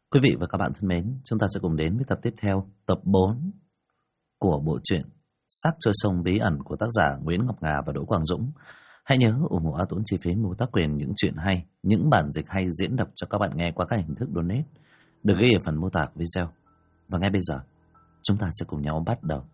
Quý vị và các bạn thân mến, chúng ta sẽ cùng đến với tập tiếp theo, tập 4 của bộ truyện Xác trôi sông bí ẩn của tác giả Nguyễn Ngọc Ngà và Đỗ Quang Dũng. Hãy nhớ ủng hộ A Tuấn chi phí mua tác quyền những truyện hay, những bản dịch hay diễn đọc cho các bạn nghe qua các hình thức donate được ghi ở phần mô tả của video. Và ngay bây giờ, chúng ta sẽ cùng nhau bắt đầu.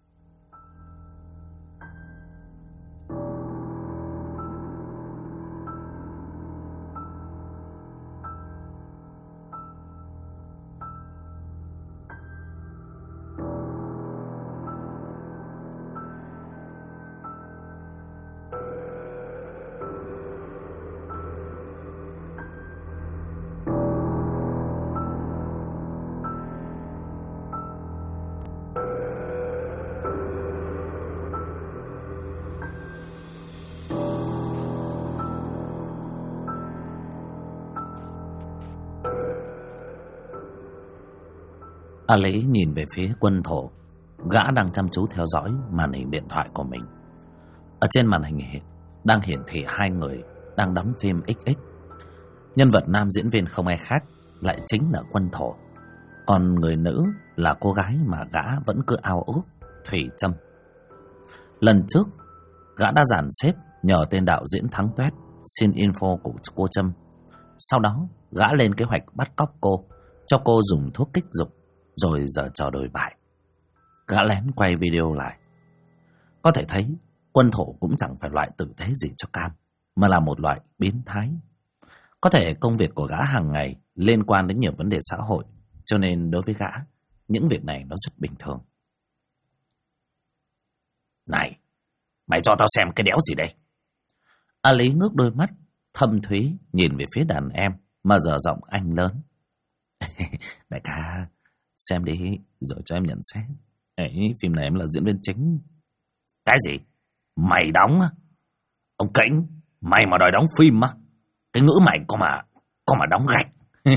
A Lý nhìn về phía Quân Thổ. Gã đang chăm chú theo dõi màn hình điện thoại của mình. Ở trên màn hình đang hiển thị hai người đang đóng phim XX. Nhân vật nam diễn viên không ai khác lại chính là Quân Thổ, còn người nữ là cô gái mà gã vẫn cứ ao ước, Thủy Trâm. Lần trước gã đã dàn xếp nhờ tên đạo diễn Thắng Tuét xin info của cô Trâm. Sau đó gã lên kế hoạch bắt cóc cô, cho cô dùng thuốc kích dục, rồi giở trò đổi bại. Gã lén quay video lại. Có thể thấy Quân Thổ cũng chẳng phải loại tử tế gì cho cam, mà là một loại biến thái. Có thể công việc của gã hàng ngày liên quan đến nhiều vấn đề xã hội, cho nên đối với gã, những việc này nó rất bình thường. Này, mày cho tao xem cái đéo gì đây? A Lý ngước đôi mắt thâm thúy nhìn về phía đàn em mà dở giọng anh lớn. Đại ca, xem đi rồi cho em nhận xét. Ấy, phim này em là diễn viên chính. Cái gì? Mày đóng á? Ông Kĩnh, mày mà đòi đóng phim á? Cái ngữ mày có mà đóng gạch.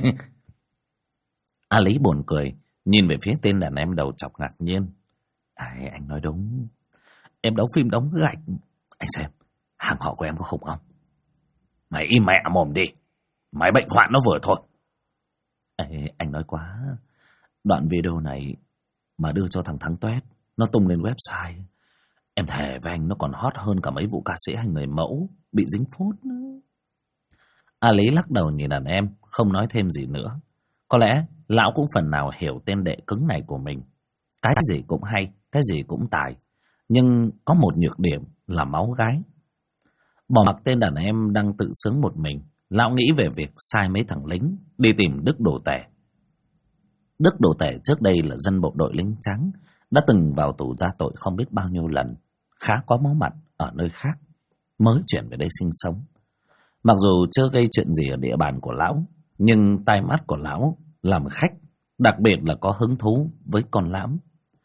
A Lý buồn cười, nhìn về phía tên đàn em đầu chọc ngạc nhiên. Anh nói đúng, em đóng phim đóng gạch. Anh xem, hàng họ của em có khủng không? Mày im mẹ mồm đi, mày bệnh hoạn nó vừa thôi. Anh nói quá. Đoạn video này mà đưa cho thằng Thắng Tuét, nó tung lên website, em thề với anh nó còn hot hơn cả mấy vụ ca sĩ hay người mẫu bị dính phốt. A Lý lắc đầu nhìn đàn em, không nói thêm gì nữa. Có lẽ lão cũng phần nào hiểu tên đệ cứng này của mình. Cái gì cũng hay, cái gì cũng tài, nhưng có một nhược điểm là máu gái. Bỏ mặc tên đàn em đang tự sướng một mình, lão nghĩ về việc sai mấy thằng lính đi tìm Đức Đồ Tể. Đức Đồ Tể trước đây là dân bộ đội lính trắng, đã từng vào tù ra tội không biết bao nhiêu lần, khá có máu mặt ở nơi khác, mới chuyển về đây sinh sống. Mặc dù chưa gây chuyện gì ở địa bàn của lão, nhưng tai mắt của lão làm khách, đặc biệt là có hứng thú với con lãm.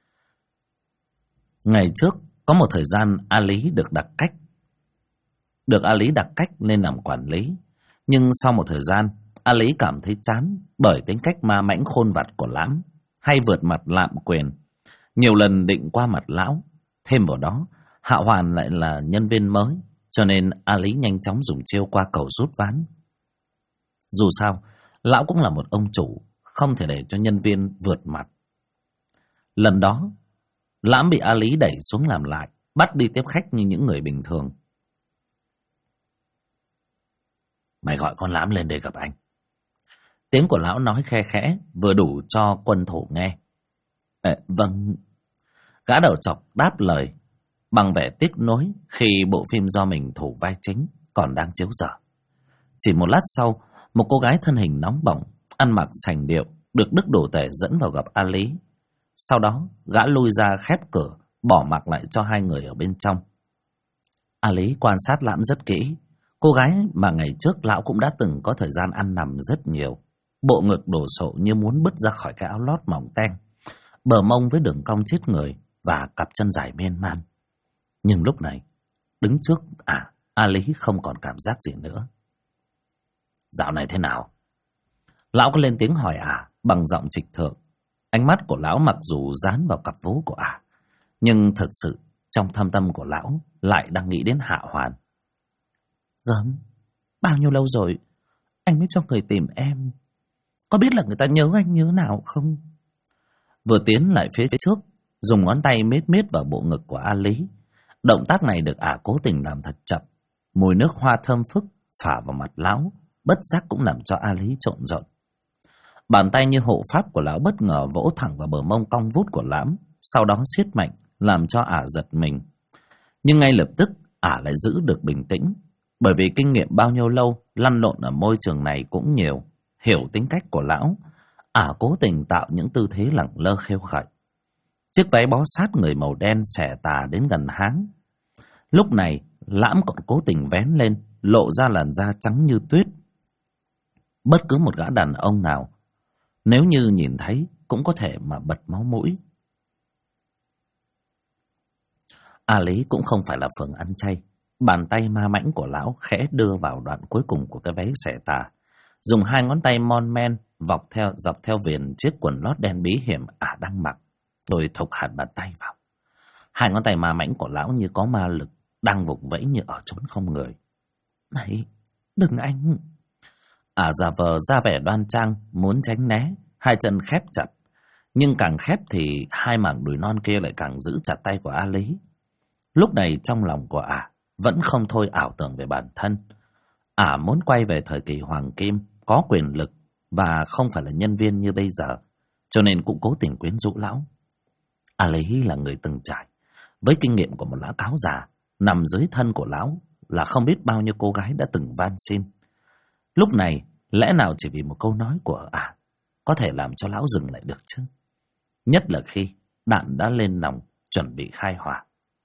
Ngày trước, có một thời gian A Lý được A Lý đặt cách lên làm quản lý. Nhưng sau một thời gian, A Lý cảm thấy chán bởi tính cách ma mãnh khôn vặt của lãm, hay vượt mặt lạm quyền. Nhiều lần định qua mặt lão. Thêm vào đó, Hạ Hoàn lại là nhân viên mới, cho nên A Lý nhanh chóng dùng chiêu qua cầu rút ván. Dù sao, lão cũng là một ông chủ, không thể để cho nhân viên vượt mặt. Lần đó, lãm bị A Lý đẩy xuống làm lại, bắt đi tiếp khách như những người bình thường. Mày gọi con lãm lên để gặp anh. Tiếng của lão nói khe khẽ, vừa đủ cho Quân Thổ nghe. Vâng. Gã đầu chọc đáp lời bằng vẻ tiếc nuối khi bộ phim do mình thủ vai chính còn đang chiếu dở. Chỉ một lát sau, một cô gái thân hình nóng bỏng, ăn mặc sành điệu, được Đức Đồ Tể dẫn vào gặp A Lý. Sau đó, gã lui ra khép cửa, bỏ mặc lại cho hai người ở bên trong. A Lý quan sát lãm rất kỹ. Cô gái mà ngày trước lão cũng đã từng có thời gian ăn nằm rất nhiều. Bộ ngực đổ sộ như muốn bứt ra khỏi cái áo lót mỏng tang, bờ mông với đường cong chết người và cặp chân dài miên man. Nhưng lúc này, đứng trước A Lý không còn cảm giác gì nữa. Dạo này thế nào? Lão có lên tiếng hỏi bằng giọng trịch thượng. Ánh mắt của lão mặc dù dán vào cặp vú của nhưng thực sự trong thâm tâm của lão lại đang nghĩ đến Hạ Hoàn. Gớm, bao nhiêu lâu rồi anh mới cho người tìm em. có biết là người ta nhớ anh như thế nào không? Vừa tiến lại phía trước, dùng ngón tay miết miết vào bộ ngực của A Lý. Động tác này được ả cố tình làm thật chậm. Mùi nước hoa thơm phức phả vào mặt lão, bất giác cũng làm cho A Lý trộn rộn. Bàn tay như hộ pháp của lão bất ngờ vỗ thẳng vào bờ mông cong vút của Lãm, sau đó siết mạnh, làm cho ả giật mình. Nhưng ngay lập tức, ả lại giữ được bình tĩnh, bởi vì kinh nghiệm bao nhiêu lâu lăn lộn ở môi trường này cũng nhiều, hiểu tính cách của lão. Ả cố tình tạo những tư thế lẳng lơ khêu gợi. Chiếc váy bó sát người màu đen xẻ tà đến gần háng. Lúc này, Lãm còn cố tình vén lên, lộ ra làn da trắng như tuyết. Bất cứ một gã đàn ông nào, nếu như nhìn thấy, cũng có thể mà bật máu mũi. A Lý cũng không phải là phường ăn chay. Bàn tay ma mãnh của lão khẽ đưa vào đoạn cuối cùng của cái váy xẻ tà, dùng hai ngón tay mon men dọc theo viền chiếc quần lót đen bí hiểm ả đang mặc, rồi thục hẳn bàn tay vào. Hai ngón tay ma mãnh của lão như có ma lực, đang vùng vẫy như ở chốn không người. Này, đừng anh! Ả giả vờ ra vẻ đoan trang, muốn tránh né, hai chân khép chặt. Nhưng càng khép thì hai mảng đùi non kia lại càng giữ chặt tay của A Lý. Lúc này trong lòng của ả vẫn không thôi ảo tưởng về bản thân. Ả muốn quay về thời kỳ hoàng kim, có quyền lực và không phải là nhân viên như bây giờ, cho nên cũng cố tình quyến rũ lão. A Lý là người từng trải, với kinh nghiệm của một lão cáo già, nằm dưới thân của lão là không biết bao nhiêu cô gái đã từng van xin. Lúc này, lẽ nào chỉ vì một câu nói của ả có thể làm cho lão dừng lại được chứ? Nhất là khi đạn đã lên nòng, chuẩn bị khai hỏa.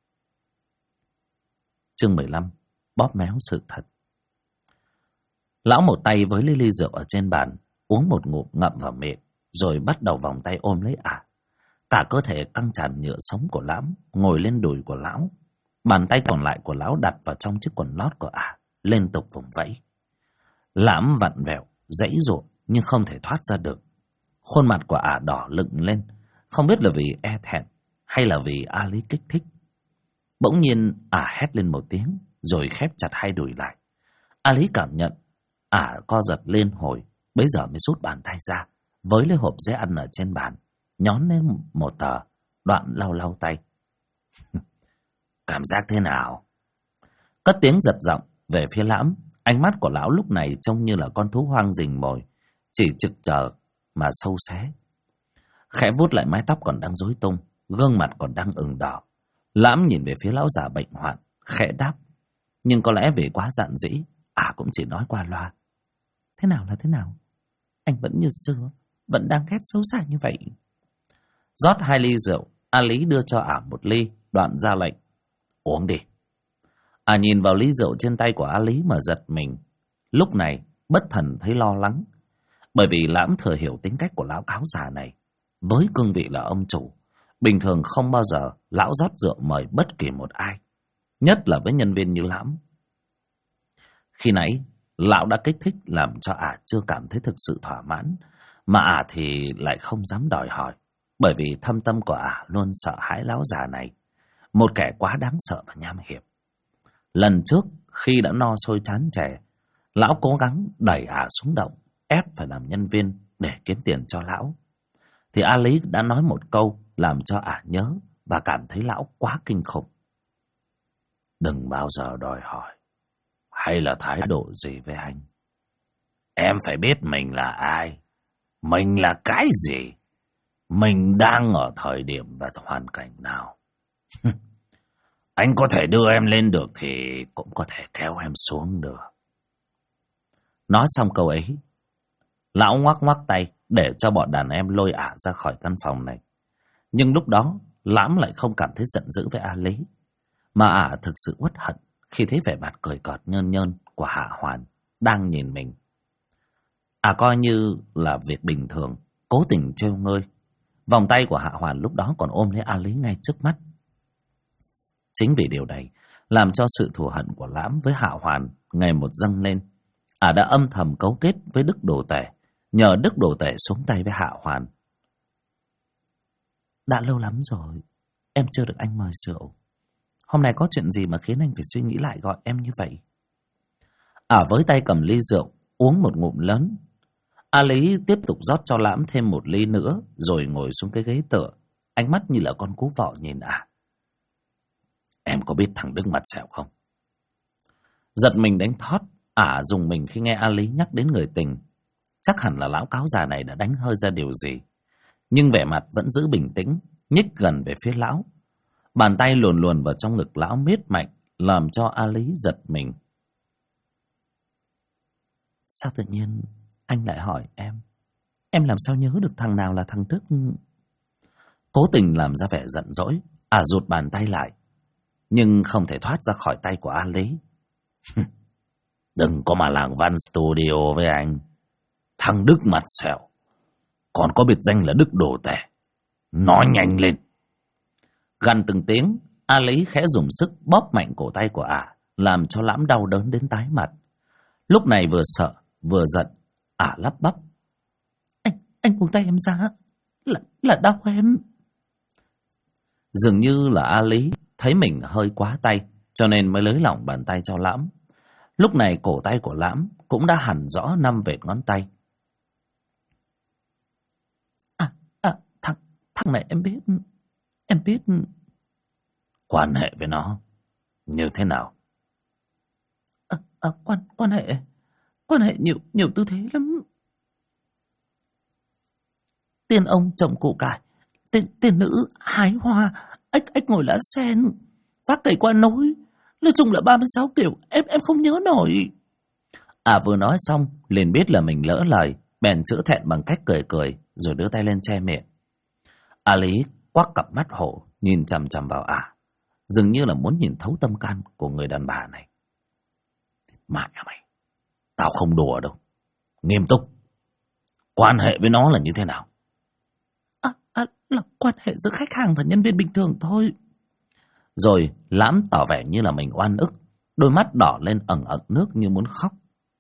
Chương 15. Bóp méo sự thật. Lão một tay với ly rượu ở trên bàn, uống một ngụm ngậm vào miệng, rồi bắt đầu vòng tay ôm lấy ả. Cả cơ thể căng tràn nhựa sống của Lãm ngồi lên đùi của lão. Bàn tay còn lại của lão đặt vào trong chiếc quần lót của ả, liên tục vùng vẫy. Lãm vặn vẹo, giãy giụa nhưng không thể thoát ra được. Khuôn mặt của ả đỏ lựng lên, không biết là vì e thẹn hay là vì A Lý kích thích. Bỗng nhiên ả hét lên một tiếng, rồi khép chặt hai đùi lại. A Lý cảm nhận ả co giật lên hồi, bấy giờ mới rút bàn tay ra, với lấy hộp giấy ăn ở trên bàn, nhón lên một tờ, đoạn lau lau tay. Cảm giác thế nào? Cất tiếng giật giọng về phía Lãm. Ánh mắt của lão lúc này trông như là con thú hoang rình mồi, chỉ trực chờ mà sâu xé. Khẽ vuốt lại mái tóc còn đang rối tung, gương mặt còn đang ửng đỏ. Lãm nhìn về phía lão già bệnh hoạn, khẽ đáp. Nhưng có lẽ vì quá dạn dĩ, ả cũng chỉ nói qua loa. Thế nào là thế nào? Anh vẫn như xưa, vẫn đang ghét xấu xa như vậy. Rót hai ly rượu, A Lý đưa cho ả một ly, đoạn ra lệnh. Uống đi. Ả nhìn vào ly rượu trên tay của A Lý mà giật mình. Lúc này, bất thần thấy lo lắng. Bởi vì Lãm thừa hiểu tính cách của lão cáo già này. Với cương vị là ông chủ, bình thường không bao giờ lão rót rượu mời bất kỳ một ai, nhất là với nhân viên như Lãm. Khi nãy, lão đã kích thích làm cho ả chưa cảm thấy thực sự thỏa mãn, mà ả thì lại không dám đòi hỏi, bởi vì thâm tâm của ả luôn sợ hãi lão già này, một kẻ quá đáng sợ và nham hiểm. Lần trước, khi đã no sôi chán chè, lão cố gắng đẩy ả xuống động, ép phải làm nhân viên để kiếm tiền cho lão. Thì A Lý đã nói một câu làm cho ả nhớ và cảm thấy lão quá kinh khủng. Đừng bao giờ đòi hỏi hay là thái độ gì với anh. Em phải biết mình là ai, mình là cái gì, mình đang ở thời điểm và hoàn cảnh nào. Anh có thể đưa em lên được thì cũng có thể kéo em xuống được. Nói xong câu ấy, lão ngoắc ngoắc tay để cho bọn đàn em lôi ả ra khỏi căn phòng này. Nhưng lúc đó, Lãm lại không cảm thấy giận dữ với A Lý, mà ả thực sự uất hận khi thấy vẻ mặt cười cợt nhơn nhơn của Hạ Hoàn đang nhìn mình. Ả coi như là việc bình thường, cố tình trêu ngơi. Vòng tay của Hạ Hoàn lúc đó còn ôm lấy A Lý ngay trước mắt. Chính vì điều này làm cho sự thù hận của Lãm với Hạ Hoàn ngày một dâng lên. Ả đã âm thầm cấu kết với Đức Đồ Tể, nhờ Đức Đồ Tể xuống tay với Hạ Hoàn. Đã lâu lắm rồi, em chưa được anh mời rượu. Hôm nay có chuyện gì mà khiến anh phải suy nghĩ lại gọi em như vậy? Ả với tay cầm ly rượu, uống một ngụm lớn. A Lý tiếp tục rót cho Lãm thêm một ly nữa, rồi ngồi xuống cái ghế tựa, ánh mắt như là con cú vọ nhìn Ả. Em có biết thằng Đức mặt sẹo không? Giật mình đánh thót, Ả dùng mình khi nghe A Lý nhắc đến người tình. Chắc hẳn là lão cáo già này đã đánh hơi ra điều gì, nhưng vẻ mặt vẫn giữ bình tĩnh, nhích gần về phía lão. Bàn tay luồn luồn vào trong ngực lão miết mạnh, làm cho A Lý giật mình. Sao tự nhiên anh lại hỏi em? Em làm sao nhớ được thằng nào là thằng Đức? Cố tình làm ra vẻ giận dỗi, Ả rụt bàn tay lại, nhưng không thể thoát ra khỏi tay của A Lý. Đừng có mà làng Văn Studio với anh. Thằng Đức mặt sẹo còn có biệt danh là Đức đồ tể. Nói nhanh lên. Gằn từng tiếng, A Lý khẽ dùng sức bóp mạnh cổ tay của Ả, làm cho Lãm đau đớn đến tái mặt. Lúc này vừa sợ vừa giận, Ả lắp bắp. Anh buông tay em ra, là đau em. Dường như là A Lý thấy mình hơi quá tay, cho nên mới nới lỏng bàn tay cho Lãm. Lúc này cổ tay của Lãm cũng đã hằn rõ 5 vệt ngón tay. Thằng này em biết. Quan hệ với nó như thế nào? Quan hệ nhiều tư thế lắm. Tiên ông trồng củ cải, tiên nữ hái hoa, ếch ngồi lá sen, vác cày qua nối. Nói chung là 36 kiểu, em không nhớ nổi. Vừa nói xong liền biết là mình lỡ lời, bèn chữa thẹn bằng cách cười rồi đưa tay lên che miệng. A Lý quắc cặp mắt hổ nhìn chằm chằm vào dường như là muốn nhìn thấu tâm can của người đàn bà này. Mẹ mày, tao không đùa đâu, nghiêm túc. Quan hệ với nó là như thế nào? Là quan hệ giữa khách hàng và nhân viên bình thường thôi. Rồi Lãm tỏ vẻ như là mình oan ức, đôi mắt đỏ lên ẩn nước như muốn khóc.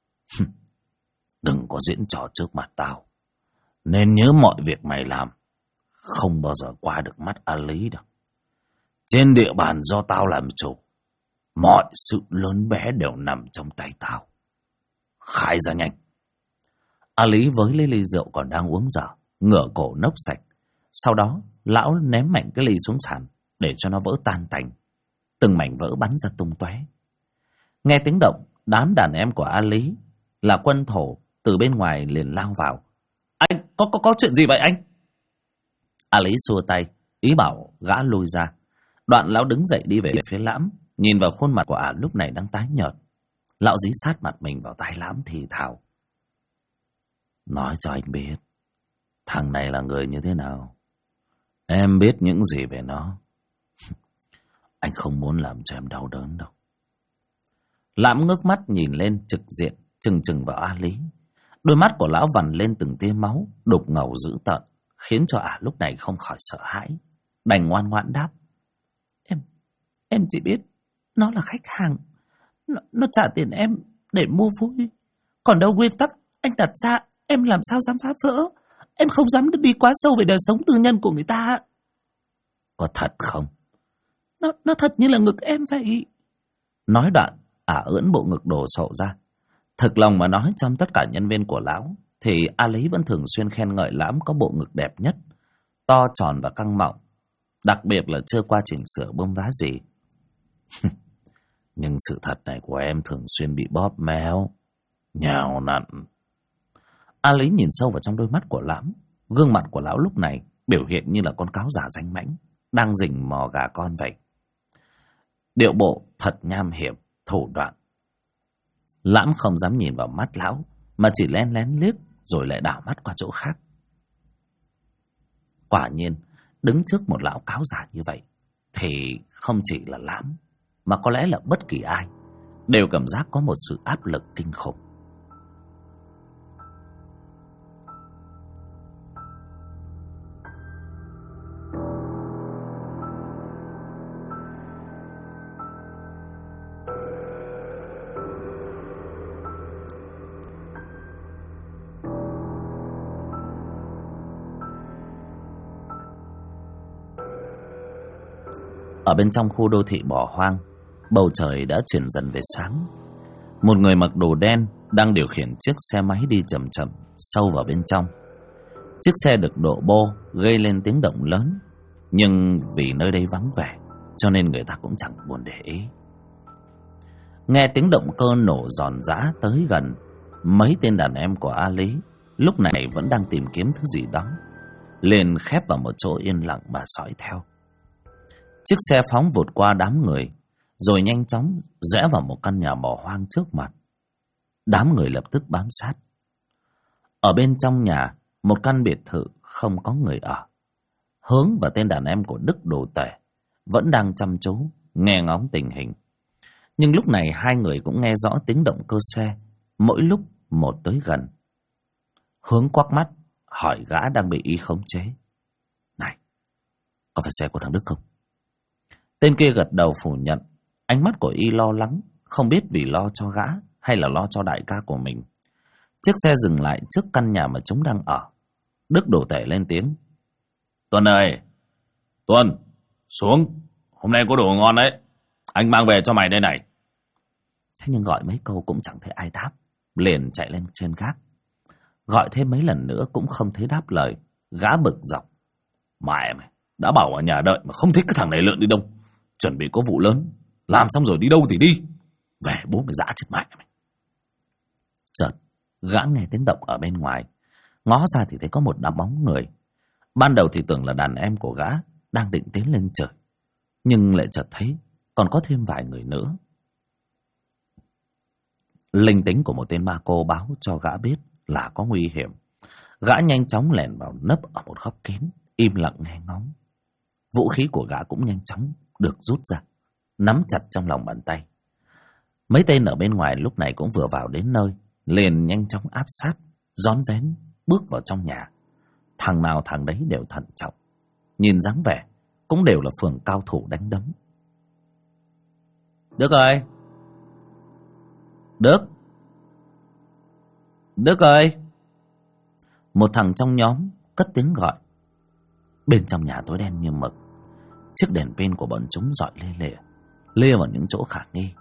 Đừng có diễn trò trước mặt tao, nên nhớ mọi việc mày làm không bao giờ qua được mắt A Lý đâu. Trên địa bàn do tao làm chủ, mọi sự lớn bé đều nằm trong tay tao. Khai ra nhanh. A Lý với lấy ly rượu còn đang uống dở, ngửa cổ nốc sạch. Sau đó lão ném mạnh cái ly xuống sàn để cho nó vỡ tan tành, từng mảnh vỡ bắn ra tung tóe. Nghe tiếng động, đám đàn em của A Lý là quân thổ từ bên ngoài liền lao vào. Anh có chuyện gì vậy anh? A Lý xua tay, ý bảo gã lùi ra. Đoạn lão đứng dậy đi về phía Lãm, nhìn vào khuôn mặt của Ả lúc này đang tái nhợt. Lão dí sát mặt mình vào tai Lãm thì thào. Nói cho anh biết, thằng này là người như thế nào? Em biết những gì về nó? Anh không muốn làm cho em đau đớn đâu. Lãm ngước mắt nhìn lên trực diện, chừng vào A Lý. Đôi mắt của lão vằn lên từng tia máu, đục ngầu dữ tợn, khiến cho Ả lúc này không khỏi sợ hãi, đành ngoan ngoãn đáp. Em chỉ biết nó là khách hàng, nó trả tiền em để mua vui. Còn đâu nguyên tắc anh đặt ra, em làm sao dám phá vỡ. Em không dám đi quá sâu về đời sống tư nhân của người ta. Có thật không? Nó thật như là ngực em vậy. Nói đoạn, Ả ưỡn bộ ngực đồ sộ ra. Thực lòng mà nói, trong tất cả nhân viên của lão thì A Lý vẫn thường xuyên khen ngợi Lãm có bộ ngực đẹp nhất, to tròn và căng mọng, đặc biệt là chưa qua chỉnh sửa bơm vá gì. Nhưng sự thật này của em thường xuyên bị bóp méo, nhào nặn. A Lý nhìn sâu vào trong đôi mắt của Lãm. Gương mặt của lão lúc này biểu hiện như là con cáo già danh mãnh đang rình mò gà con vậy. Điệu bộ thật nham hiểm, thủ đoạn. Lãm không dám nhìn vào mắt lão, mà chỉ lén lén liếc rồi lại đảo mắt qua chỗ khác. Quả nhiên, đứng trước một lão cáo già như vậy thì không chỉ là Lãm, mà có lẽ là bất kỳ ai đều cảm giác có một sự áp lực kinh khủng. Ở bên trong khu đô thị bỏ hoang, bầu trời đã chuyển dần về sáng. Một người mặc đồ đen đang điều khiển chiếc xe máy đi chậm chậm sâu vào bên trong. Chiếc xe được đổ bô gây lên tiếng động lớn, nhưng vì nơi đây vắng vẻ cho nên người ta cũng chẳng buồn để ý. Nghe tiếng động cơ nổ giòn giã tới gần, mấy tên đàn em của A Lý lúc này vẫn đang tìm kiếm thứ gì đó, liền khép vào một chỗ yên lặng mà dõi theo. Chiếc xe phóng vụt qua đám người, rồi nhanh chóng rẽ vào một căn nhà bỏ hoang trước mặt. Đám người lập tức bám sát. Ở bên trong nhà, một căn biệt thự không có người ở. Hướng và tên đàn em của Đức đồ tể vẫn đang chăm chú nghe ngóng tình hình. Nhưng lúc này hai người cũng nghe rõ tiếng động cơ xe mỗi lúc một tới gần. Hướng quắc mắt hỏi gã đang bị Y khống chế: "Này, có phải xe của thằng Đức không?" Tên kia gật đầu phủ nhận. Ánh mắt của Y lo lắng, không biết vì lo cho gã hay là lo cho đại ca của mình. Chiếc xe dừng lại trước căn nhà mà chúng đang ở. Đức đổ tể lên tiếng: "Tuân ơi, Tuân, xuống. Hôm nay có đồ ngon đấy. Anh mang về cho mày đây này." Thế nhưng gọi mấy câu cũng chẳng thấy ai đáp, liền chạy lên trên gác. Gọi thêm mấy lần nữa cũng không thấy đáp lời. Gã bực dọc: "Mẹ mày, đã bảo ở nhà đợi mà không thích cái thằng này lượn đi đâu. Chuẩn bị có vụ lớn, làm xong rồi đi đâu thì đi. Về bố mày dã chết mẹ mày." Chợt gã nghe tiếng động ở bên ngoài, ngó ra thì thấy có một đám bóng người. Ban đầu thì tưởng là đàn em của gã đang định tiến lên trời, nhưng lại chợt thấy còn có thêm vài người nữa. Linh tính của một tên ma cô báo cho gã biết là có nguy hiểm. Gã nhanh chóng lẻn vào nấp ở một góc kín, im lặng nghe ngóng. Vũ khí của gã cũng nhanh chóng được rút ra, nắm chặt trong lòng bàn tay. Mấy tên ở bên ngoài lúc này cũng vừa vào đến nơi, liền nhanh chóng áp sát, rón rén bước vào trong nhà. Thằng nào thằng đấy đều thận trọng, nhìn dáng vẻ cũng đều là phường cao thủ đánh đấm. "Đức ơi! Đức! Đức ơi!" Một thằng trong nhóm cất tiếng gọi. Bên trong nhà tối đen như mực. Chiếc đèn pin của bọn chúng rọi lê vào những chỗ khả nghi.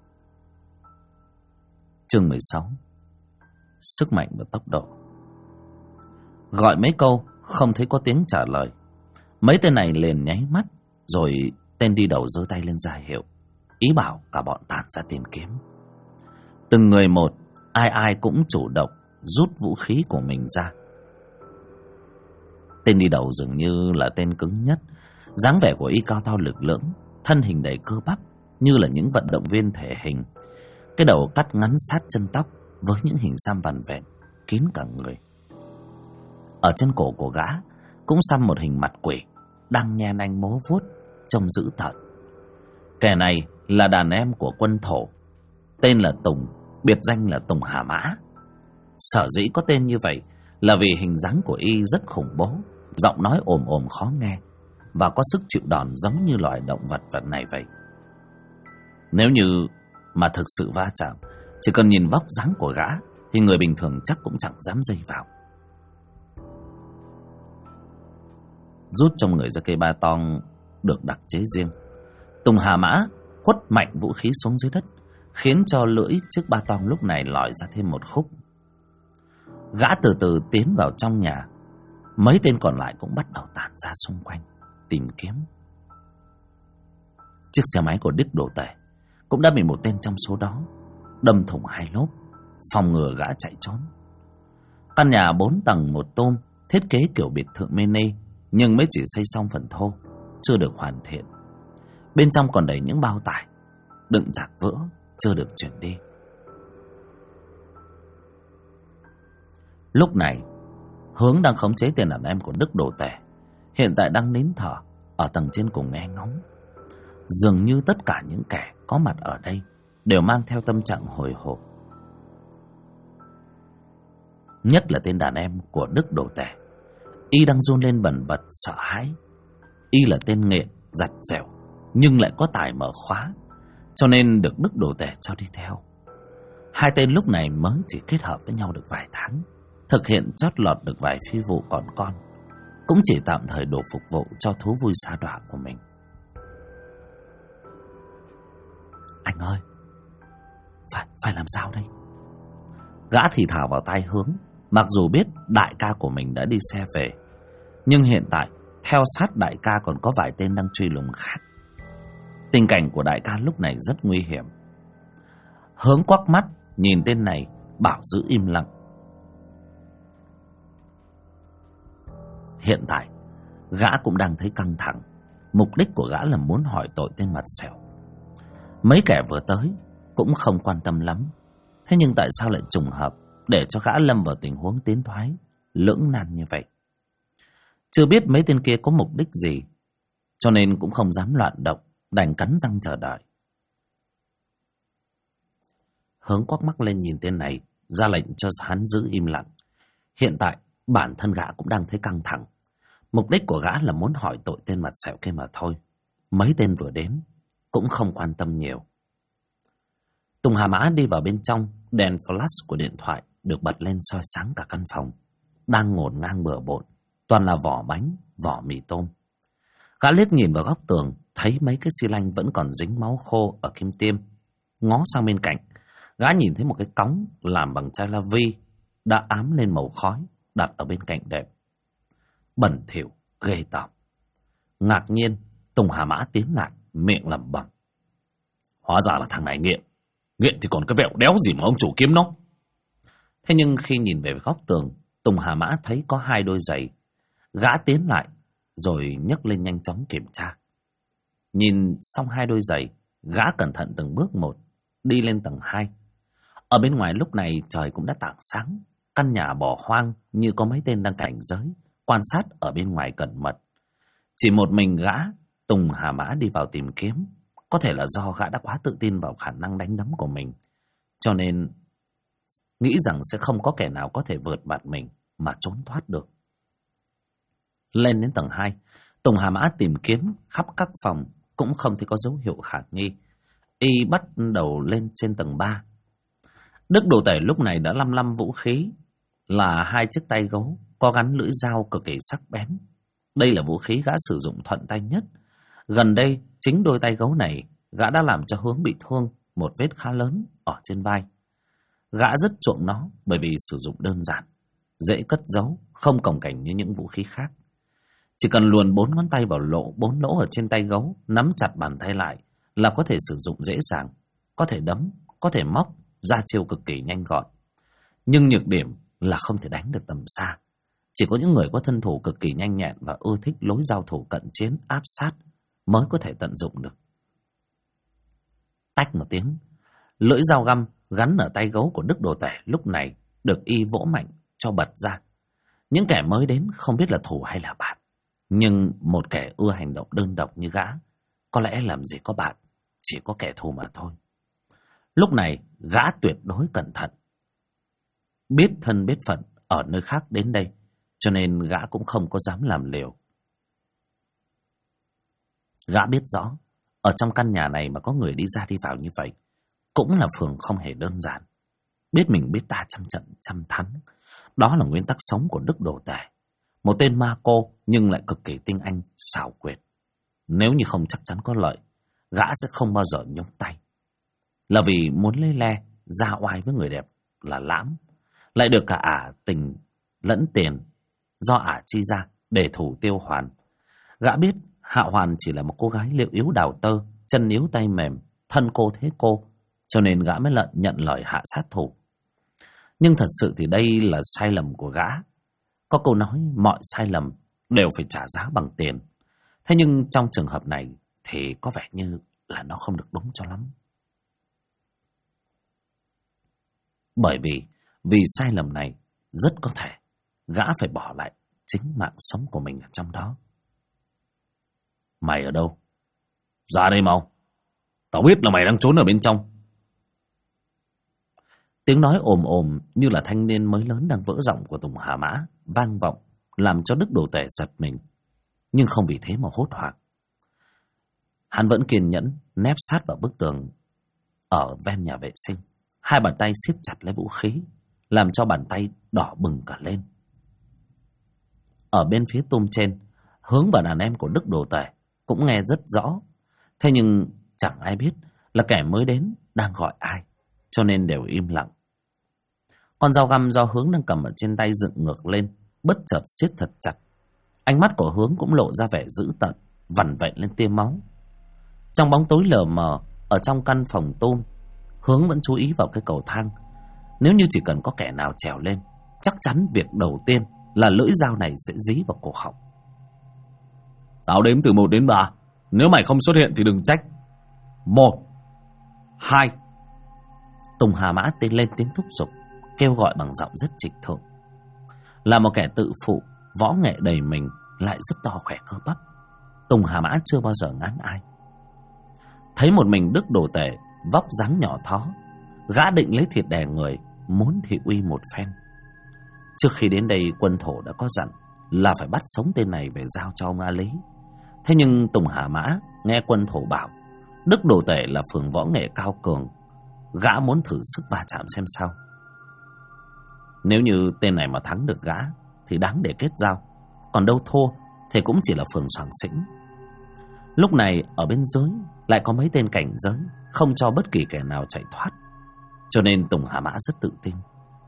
Chương 16: Sức mạnh và tốc độ. Gọi mấy câu không thấy có tiếng trả lời. Mấy tên này liền nháy mắt, rồi tên đi đầu giơ tay lên ra hiệu, ý bảo cả bọn tản ra tìm kiếm. Từng người một, ai ai cũng chủ động rút vũ khí của mình ra. Tên đi đầu dường như là tên cứng nhất. Dáng vẻ của Y cao to lực lưỡng, thân hình đầy cơ bắp như là những vận động viên thể hình. Cái đầu cắt ngắn sát chân tóc với những hình xăm vằn vẹn kín cả người. Ở trên cổ của gã cũng xăm một hình mặt quỷ đang nhe nanh múa vuốt, trông dữ tợn. Kẻ này là đàn em của quân thổ, tên là Tùng, biệt danh là Tùng Hà Mã. Sở dĩ có tên như vậy là vì hình dáng của Y rất khủng bố, giọng nói ồm ồm khó nghe và có sức chịu đòn giống như loài động vật này vậy. Nếu như mà thực sự va chạm, chỉ cần nhìn vóc dáng của gã thì người bình thường chắc cũng chẳng dám dây vào. Rút trong người ra cây ba tong được đặc chế riêng, Tùng Hà Mã quất mạnh vũ khí xuống dưới đất, khiến cho lưỡi chiếc ba tong lúc này lòi ra thêm một khúc. Gã từ từ tiến vào trong nhà. Mấy tên còn lại cũng bắt đầu tản ra xung quanh tìm kiếm. Chiếc xe máy của Đức đồ tể cũng đã bị một tên trong số đó đâm thủng 2 lốp, phòng ngừa gã chạy trốn. Căn nhà 4 tầng 1 tum, thiết kế kiểu biệt thự mini, nhưng mới chỉ xây xong phần thô, chưa được hoàn thiện. Bên trong còn đầy những bao tải đựng rác vỡ chưa được chuyển đi. Lúc này Hướng đang khống chế tên đàn em của Đức đồ tể, hiện tại đang nín thở ở tầng trên cùng nghe ngóng. Dường như tất cả những kẻ có mặt ở đây đều mang theo tâm trạng hồi hộp. Nhất là tên đàn em của Đức đồ tể, Y đang run lên bần bật sợ hãi. Y là tên nghiện giặt dẻo nhưng lại có tài mở khóa, cho nên được Đức đồ tể cho đi theo. Hai tên lúc này mới chỉ kết hợp với nhau được vài tháng, thực hiện chót lọt được vài phi vụ còn con, cũng chỉ tạm thời đủ phục vụ cho thú vui sa đọa của mình. "Anh ơi, phải làm sao đây?" Gã thì thào vào tai Hướng. Mặc dù biết đại ca của mình đã đi xe về, nhưng hiện tại theo sát đại ca còn có vài tên đang truy lùng khác. Tình cảnh của đại ca lúc này rất nguy hiểm. Hướng quắc mắt nhìn tên này, bảo giữ im lặng. Hiện tại gã cũng đang thấy căng thẳng. Mục đích của gã là muốn hỏi tội tên mặt sẹo. Mấy kẻ vừa tới cũng không quan tâm lắm. Thế nhưng tại sao lại trùng hợp để cho gã lâm vào tình huống tiến thoái lưỡng nan như vậy? Chưa biết mấy tên kia có mục đích gì, cho nên cũng không dám loạn động, đành cắn răng chờ đợi. Hướng quắc mắt lên nhìn tên này, ra lệnh cho hắn giữ im lặng. Hiện tại bản thân gã cũng đang thấy căng thẳng. Mục đích của gã là muốn hỏi tội tên mặt sẹo kia mà thôi. Mấy tên vừa đến cũng không quan tâm nhiều. Tùng Hà Mã đi vào bên trong. Đèn flash của điện thoại được bật lên soi sáng cả căn phòng. Đang ngổn ngang bừa bộn, toàn là vỏ bánh, vỏ mì tôm. Gã liếc nhìn vào góc tường, thấy mấy cái xi lanh vẫn còn dính máu khô ở kim tiêm. Ngó sang bên cạnh, gã nhìn thấy một cái cống làm bằng chai la vi đã ám lên màu khói, đặt ở bên cạnh đệm. Bẩn thỉu, ghê tởm. Ngạc nhiên, Tùng Hà Mã tiến lại, miệng lẩm bẩm: hóa ra là thằng này nghiện. Nghiện thì còn cái vẹo đéo gì mà ông chủ kiếm nó. Thế nhưng khi nhìn về góc tường, Tùng Hà Mã thấy có 2 đôi giày. Gã tiến lại rồi nhấc lên nhanh chóng kiểm tra. Nhìn xong 2 đôi giày, gã cẩn thận từng bước một đi lên tầng 2. Ở bên ngoài lúc này trời cũng đã tảng sáng. Căn nhà bỏ hoang như có mấy tên đang cảnh giới, quan sát ở bên ngoài cẩn mật. Chỉ một mình gã, Tùng Hà Mã đi vào tìm kiếm. Có thể là do gã đã quá tự tin vào khả năng đánh đấm của mình, cho nên nghĩ rằng sẽ không có kẻ nào có thể vượt mặt mình mà trốn thoát được. Lên đến tầng 2, Tùng Hà Mã tìm kiếm khắp các phòng cũng không thấy có dấu hiệu khả nghi. Y bắt đầu lên trên tầng 3. Đức Đồ Tể lúc này đã lăm vũ khí, là 2 chiếc tay gấu có gắn lưỡi dao cực kỳ sắc bén. Đây là vũ khí gã sử dụng thuận tay nhất. Gần đây, chính đôi tay gấu này gã đã làm cho Hướng bị thương một vết khá lớn ở trên vai. Gã rất chuộng nó bởi vì sử dụng đơn giản, dễ cất giấu, không cồng kềnh như những vũ khí khác. Chỉ cần luồn 4 ngón tay vào 4 lỗ ở trên tay gấu, nắm chặt bàn tay lại là có thể sử dụng dễ dàng, có thể đấm, có thể móc, ra chiêu cực kỳ nhanh gọn. Nhưng nhược điểm là không thể đánh được tầm xa. Chỉ có những người có thân thủ cực kỳ nhanh nhẹn và ưa thích lối giao thủ cận chiến áp sát mới có thể tận dụng được. Tách một tiếng, lưỡi dao găm gắn ở tay gấu của Đức Đồ Tể lúc này được y vỗ mạnh cho bật ra. Những kẻ mới đến không biết là thù hay là bạn, nhưng một kẻ ưa hành động đơn độc như gã, có lẽ làm gì có bạn, chỉ có kẻ thù mà thôi. Lúc này gã tuyệt đối cẩn thận, biết thân biết phận ở nơi khác đến đây, cho nên gã cũng không có dám làm liều. Gã biết rõ, ở trong căn nhà này mà có người đi ra đi vào như vậy, cũng là phường không hề đơn giản. Biết mình biết ta trăm trận trăm thắng, đó là nguyên tắc sống của Đức Đồ Tể. Một tên ma cô nhưng lại cực kỳ tinh anh, xảo quyệt. Nếu như không chắc chắn có lợi, gã sẽ không bao giờ nhúng tay. Là vì muốn lấy le, ra oai với người đẹp là Lãm, lại được cả ả tình lẫn tiền do ả chi ra để thủ Tiêu Hoàn. Gã biết Hạ Hoàn chỉ là một cô gái liệu yếu đào tơ, chân yếu tay mềm, thân cô thế cô, cho nên gã mới nhận lời hạ sát thủ. Nhưng thật sự thì đây là sai lầm của gã. Có câu nói mọi sai lầm đều phải trả giá bằng tiền. Thế nhưng trong trường hợp này thì có vẻ như là nó không được đúng cho lắm. Bởi vì sai lầm này rất có thể gã phải bỏ lại chính mạng sống của mình ở trong đó. Mày ở đâu? Ra đây mau. Tao biết là mày đang trốn ở bên trong. Tiếng nói ồm ồm như là thanh niên mới lớn đang vỡ giọng của Tùng Hà Mã vang vọng, làm cho Đức Đồ Tể giật mình, nhưng không vì thế mà hốt hoảng. Hắn vẫn kiên nhẫn nép sát vào bức tường ở ven nhà vệ sinh, 2 bàn tay siết chặt lấy vũ khí, làm cho bàn tay đỏ bừng cả lên. Ở bên phía tum trên, Hướng và đàn em của Đức Đồ Tể cũng nghe rất rõ. Thế nhưng chẳng ai biết là kẻ mới đến đang gọi ai, cho nên đều im lặng. Con dao găm do Hướng đang cầm ở trên tay dựng ngược lên, bất chợt siết thật chặt. Ánh mắt của Hướng cũng lộ ra vẻ dữ tợn, vằn vện lên tia máu. Trong bóng tối lờ mờ, ở trong căn phòng tôn, Hướng vẫn chú ý vào cái cầu thang. Nếu như chỉ cần có kẻ nào trèo lên, chắc chắn việc đầu tiên là lưỡi dao này sẽ dí vào cổ họng. Tao đếm từ 1 đến 3. Nếu mày không xuất hiện thì đừng trách. 1, 2. Tùng Hà Mã tiến lên tiếng thúc giục, kêu gọi bằng giọng rất trịch thượng. Là một kẻ tự phụ, võ nghệ đầy mình, lại rất to khỏe cơ bắp, Tùng Hà Mã chưa bao giờ ngán ai. Thấy một mình Đức Đồ Tể, vóc dáng nhỏ thó, gã định lấy thịt đè người, muốn thị uy một phen. Trước khi đến đây, quân thổ đã có dặn là phải bắt sống tên này về giao cho ông A Lý. Thế nhưng Tùng Hà Mã nghe quân thổ bảo Đức Đồ Tể là phường võ nghệ cao cường, gã muốn thử sức va chạm xem sao. Nếu như tên này mà thắng được gã thì đáng để kết giao, còn đâu thua thì cũng chỉ là phường soàng xĩnh. Lúc này ở bên dưới lại có mấy tên cảnh giới, không cho bất kỳ kẻ nào chạy thoát, cho nên Tùng Hà Mã rất tự tin.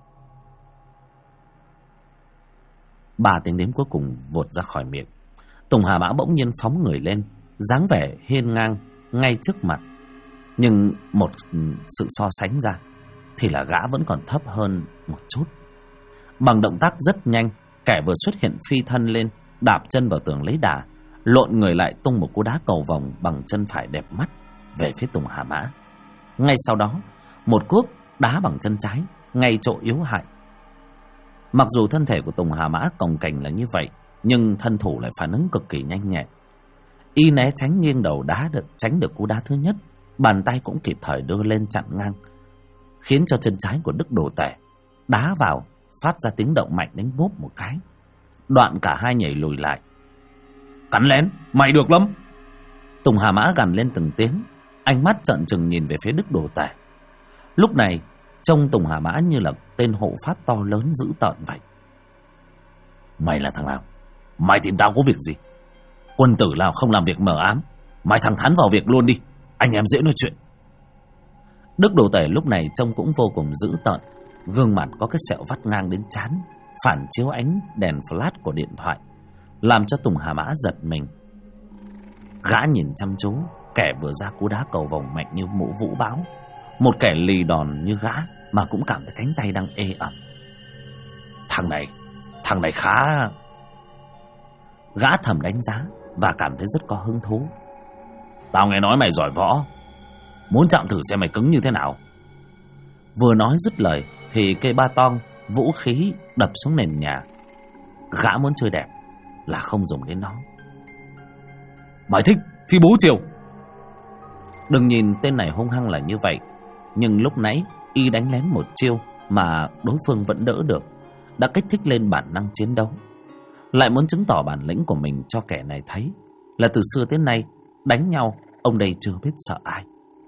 3 tiếng đếm cuối cùng vụt ra khỏi miệng, Tùng Hà Mã bỗng nhiên phóng người lên, dáng vẻ hiên ngang ngay trước mặt. Nhưng một sự so sánh ra thì là gã vẫn còn thấp hơn một chút. Bằng động tác rất nhanh, kẻ vừa xuất hiện phi thân lên, đạp chân vào tường lấy đà, lộn người lại tung một cú đá cầu vòng bằng chân phải đẹp mắt về phía Tùng Hà Mã. Ngay sau đó, một cước đá bằng chân trái ngay chỗ yếu hại. Mặc dù thân thể của Tùng Hà Mã cồng kềnh là như vậy, nhưng thân thủ lại phản ứng cực kỳ nhanh nhẹn. Y né tránh nghiêng đầu đá được, tránh được cú đá thứ nhất, bàn tay cũng kịp thời đưa lên chặn ngang, khiến cho chân trái của Đức Đồ Tể đá vào phát ra tiếng động mạnh đánh bốp một cái. Đoạn cả hai nhảy lùi lại. Cắn lén, mày được lắm. Tùng Hà Mã gằn lên từng tiếng, ánh mắt trợn trừng nhìn về phía Đức Đồ Tể. Lúc này trông Tùng Hà Mã như là tên hộ pháp to lớn dữ tợn vậy. Mày là thằng nào? Mày tìm tao có việc gì? Quân tử nào không làm việc mờ ám. Mày thẳng thắn vào việc luôn đi, anh em dễ nói chuyện. Đức Đồ Tể lúc này trông cũng vô cùng dữ tợn, gương mặt có cái sẹo vắt ngang đến trán, phản chiếu ánh đèn flash của điện thoại, làm cho Tùng Hà Mã giật mình. Gã nhìn chăm chú kẻ vừa ra cú đá cầu vồng mạnh như mũ vũ bão, một kẻ lì đòn như gã mà cũng cảm thấy cánh tay đang ê ẩm. Thằng này khá. Gã thầm đánh giá và cảm thấy rất có hứng thú. Tao nghe nói mày giỏi võ, muốn chạm thử xem mày cứng như thế nào. Vừa nói dứt lời thì cây ba tong, vũ khí đập xuống nền nhà. Gã muốn chơi đẹp là không dùng đến nó. Mày thích thì bố chiều. Đừng nhìn tên này hung hăng là như vậy, nhưng lúc nãy y đánh lén một chiêu mà đối phương vẫn đỡ được, đã kích thích lên bản năng chiến đấu. Lại muốn chứng tỏ bản lĩnh của mình cho kẻ này thấy là từ xưa tới nay đánh nhau ông đây chưa biết sợ ai.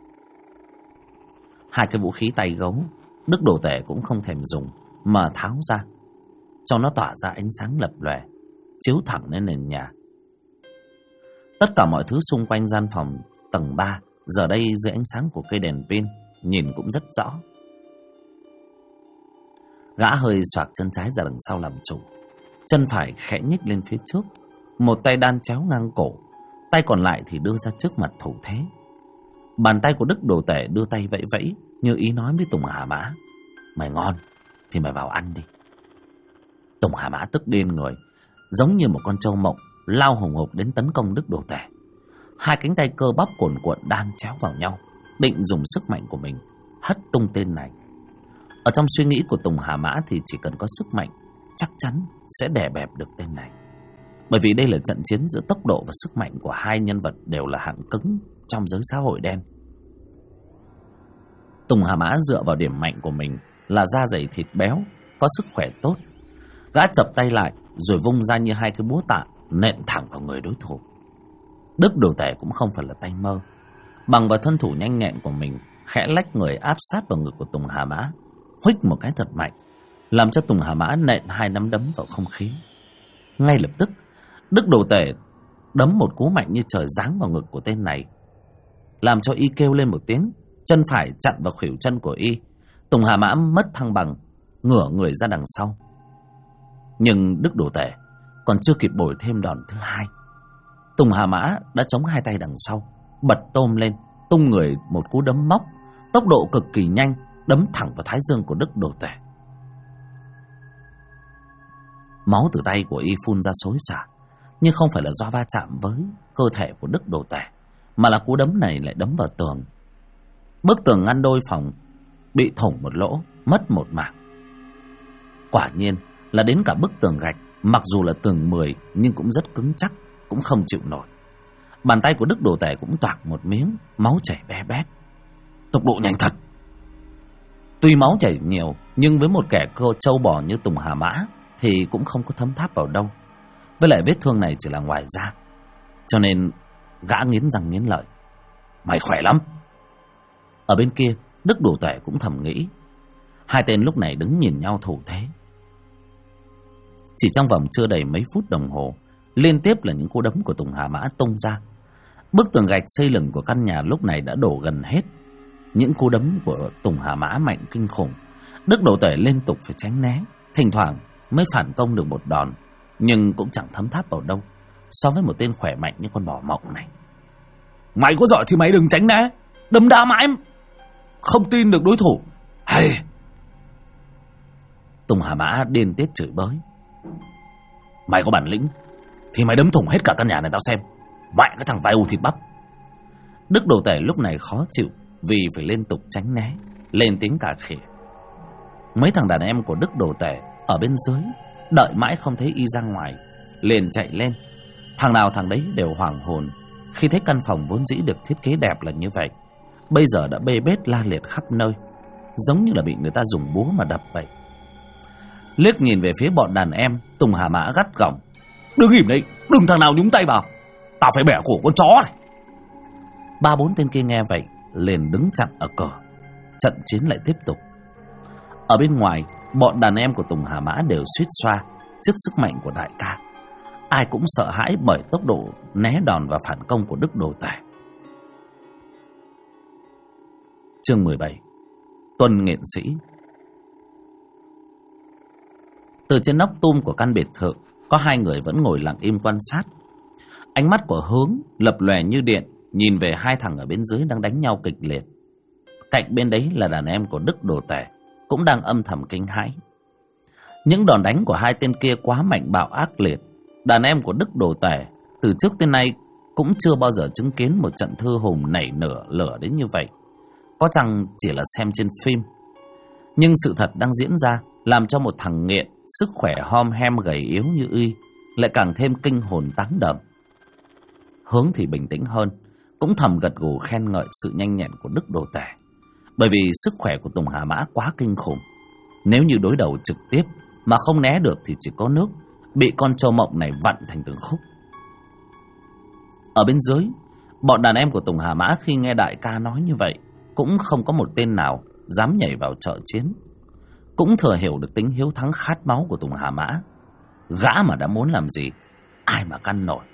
Hai cái vũ khí tay gấu Đức Đồ Tể cũng không thèm dùng mà tháo ra, cho nó tỏa ra ánh sáng lập lòe, chiếu thẳng lên nền nhà. Tất cả mọi thứ xung quanh gian phòng tầng 3 giờ đây dưới ánh sáng của cây đèn pin nhìn cũng rất rõ. Gã hơi xoạc chân trái ra đằng sau làm chủ, chân phải khẽ nhích lên phía trước, một tay đan chéo ngang cổ, tay còn lại thì đưa ra trước mặt thủ thế. Bàn tay của Đức Đồ Tể đưa tay vẫy vẫy như ý nói với Tùng Hà Mã: mày ngon thì mày vào ăn đi. Tùng Hà Mã tức điên người, giống như một con trâu mộng lao hùng hục đến tấn công Đức Đồ Tể. Hai cánh tay cơ bắp cuồn cuộn đan chéo vào nhau, định dùng sức mạnh của mình hất tung tên này. Ở trong suy nghĩ của Tùng Hà Mã thì chỉ cần có sức mạnh, chắc chắn sẽ đè bẹp được tên này. Bởi vì đây là trận chiến giữa tốc độ và sức mạnh của hai nhân vật đều là hạng cứng trong giới xã hội đen. Tùng Hà Mã dựa vào điểm mạnh của mình là da dày thịt béo, có sức khỏe tốt. Gã chập tay lại rồi vung ra như hai cái búa tạ, nện thẳng vào người đối thủ. Đức Đồ Tể cũng không phải là tay mơ, bằng vào thân thủ nhanh nhẹn của mình, khẽ lách người áp sát vào ngực của Tùng Hà Mã, huých một cái thật mạnh, làm cho Tùng Hà Mã nện hai nắm đấm vào không khí. Ngay lập tức, Đức Đồ Tể đấm một cú mạnh như trời giáng vào ngực của tên này, làm cho y kêu lên một tiếng, chân phải chặn vào khuỷu chân của y. Tùng Hà Mã mất thăng bằng, ngửa người ra đằng sau. Nhưng Đức Đồ Tể còn chưa kịp bồi thêm đòn thứ hai, Tùng Hà Mã đã chống hai tay đằng sau, bật tôm lên, tung người một cú đấm móc, tốc độ cực kỳ nhanh, đấm thẳng vào thái dương của Đức Đồ Tể. Máu từ tay của y phun ra xối xả, nhưng không phải là do va chạm với cơ thể của Đức Đồ Tể, mà là cú đấm này lại đấm vào tường. Bức tường ngăn đôi phòng bị thủng một lỗ, mất một mảng. Quả nhiên là đến cả bức tường gạch, mặc dù là tường 10 nhưng cũng rất cứng chắc, cũng không chịu nổi. Bàn tay của Đức Đồ Tể cũng toạc một miếng, máu chảy be bét. Tốc độ nhanh thật. Tuy máu chảy nhiều, nhưng với một kẻ cơ trâu bò như Tùng Hà Mã thì cũng không có thấm tháp vào đâu. Với lại vết thương này chỉ là ngoài da, cho nên gã nghiến răng nghiến lợi. Mày khỏe lắm. Ở bên kia, Đức Đồ Tể cũng thầm nghĩ. Hai tên lúc này đứng nhìn nhau thủ thế. Chỉ trong vòng chưa đầy mấy phút đồng hồ, liên tiếp là những cú đấm của Tùng Hà Mã tung ra. Bức tường gạch xây lửng của căn nhà lúc này đã đổ gần hết. Những cú đấm của Tùng Hà Mã mạnh kinh khủng. Đức Đồ Tể liên tục phải tránh né, thỉnh thoảng mới phản công được một đòn, nhưng cũng chẳng thấm tháp vào đâu so với một tên khỏe mạnh như con bò mộng này. Mày có giỏi thì mày đừng tránh né, đấm đá mãi không tin được đối thủ. Hay. Tùng Hà Mã điên tiết chửi bới. Mày có bản lĩnh thì mày đấm thủng hết cả căn nhà này tao xem. Mẹ cái thằng vai u thịt bắp. Đức Đồ Tể lúc này khó chịu vì phải liên tục tránh né, lên tiếng cà khịa. Mấy thằng đàn em của Đức Đồ Tể ở bên dưới đợi mãi không thấy y ra ngoài, liền chạy lên. Thằng nào thằng đấy đều hoảng hồn khi thấy căn phòng vốn dĩ được thiết kế đẹp là như vậy, bây giờ đã bê bết la liệt khắp nơi, giống như là bị người ta dùng búa mà đập vậy. Liếc nhìn về phía bọn đàn em, Tùng Hà Mã gắt gỏng. Đừng im đấy, đừng thằng nào nhúng tay vào, tao phải bẻ cổ con chó này. 3-4 tên kia nghe vậy liền đứng chặn ở cửa. Trận chiến lại tiếp tục. Ở bên ngoài, bọn đàn em của Tùng Hà Mã đều suýt xoa trước sức mạnh của đại ca. Ai cũng sợ hãi bởi tốc độ né đòn và phản công của Đức Đồ Tể. Chương 17. Tuần Nghệ Sĩ. Từ trên nóc tum của căn biệt thự, có hai người vẫn ngồi lặng im quan sát. Ánh mắt của Hướng lập lòe như điện, nhìn về hai thằng ở bên dưới đang đánh nhau kịch liệt. Cạnh bên đấy là đàn em của Đức Đồ Tể, cũng đang âm thầm kinh hãi. Những đòn đánh của hai tên kia quá mạnh bạo ác liệt. Đàn em của Đức Đồ Tể từ trước tới nay cũng chưa bao giờ chứng kiến một trận thư hùng nảy lửa đến như vậy. Có chăng chỉ là xem trên phim. Nhưng sự thật đang diễn ra làm cho một thằng nghiện, sức khỏe hom hem gầy yếu như y lại càng thêm kinh hồn táng đờm. Hướng thì bình tĩnh hơn, cũng thầm gật gù khen ngợi sự nhanh nhẹn của Đức Đồ Tể, bởi vì sức khỏe của Tùng Hà Mã quá kinh khủng. Nếu như đối đầu trực tiếp mà không né được thì chỉ có nước bị con trâu mộng này vặn thành từng khúc. Ở bên dưới, bọn đàn em của Tùng Hà Mã khi nghe đại ca nói như vậy cũng không có một tên nào dám nhảy vào trợ chiến. Cũng thừa hiểu được tính hiếu thắng khát máu của Tùng Hà Mã. Gã mà đã muốn làm gì, ai mà căn nổi.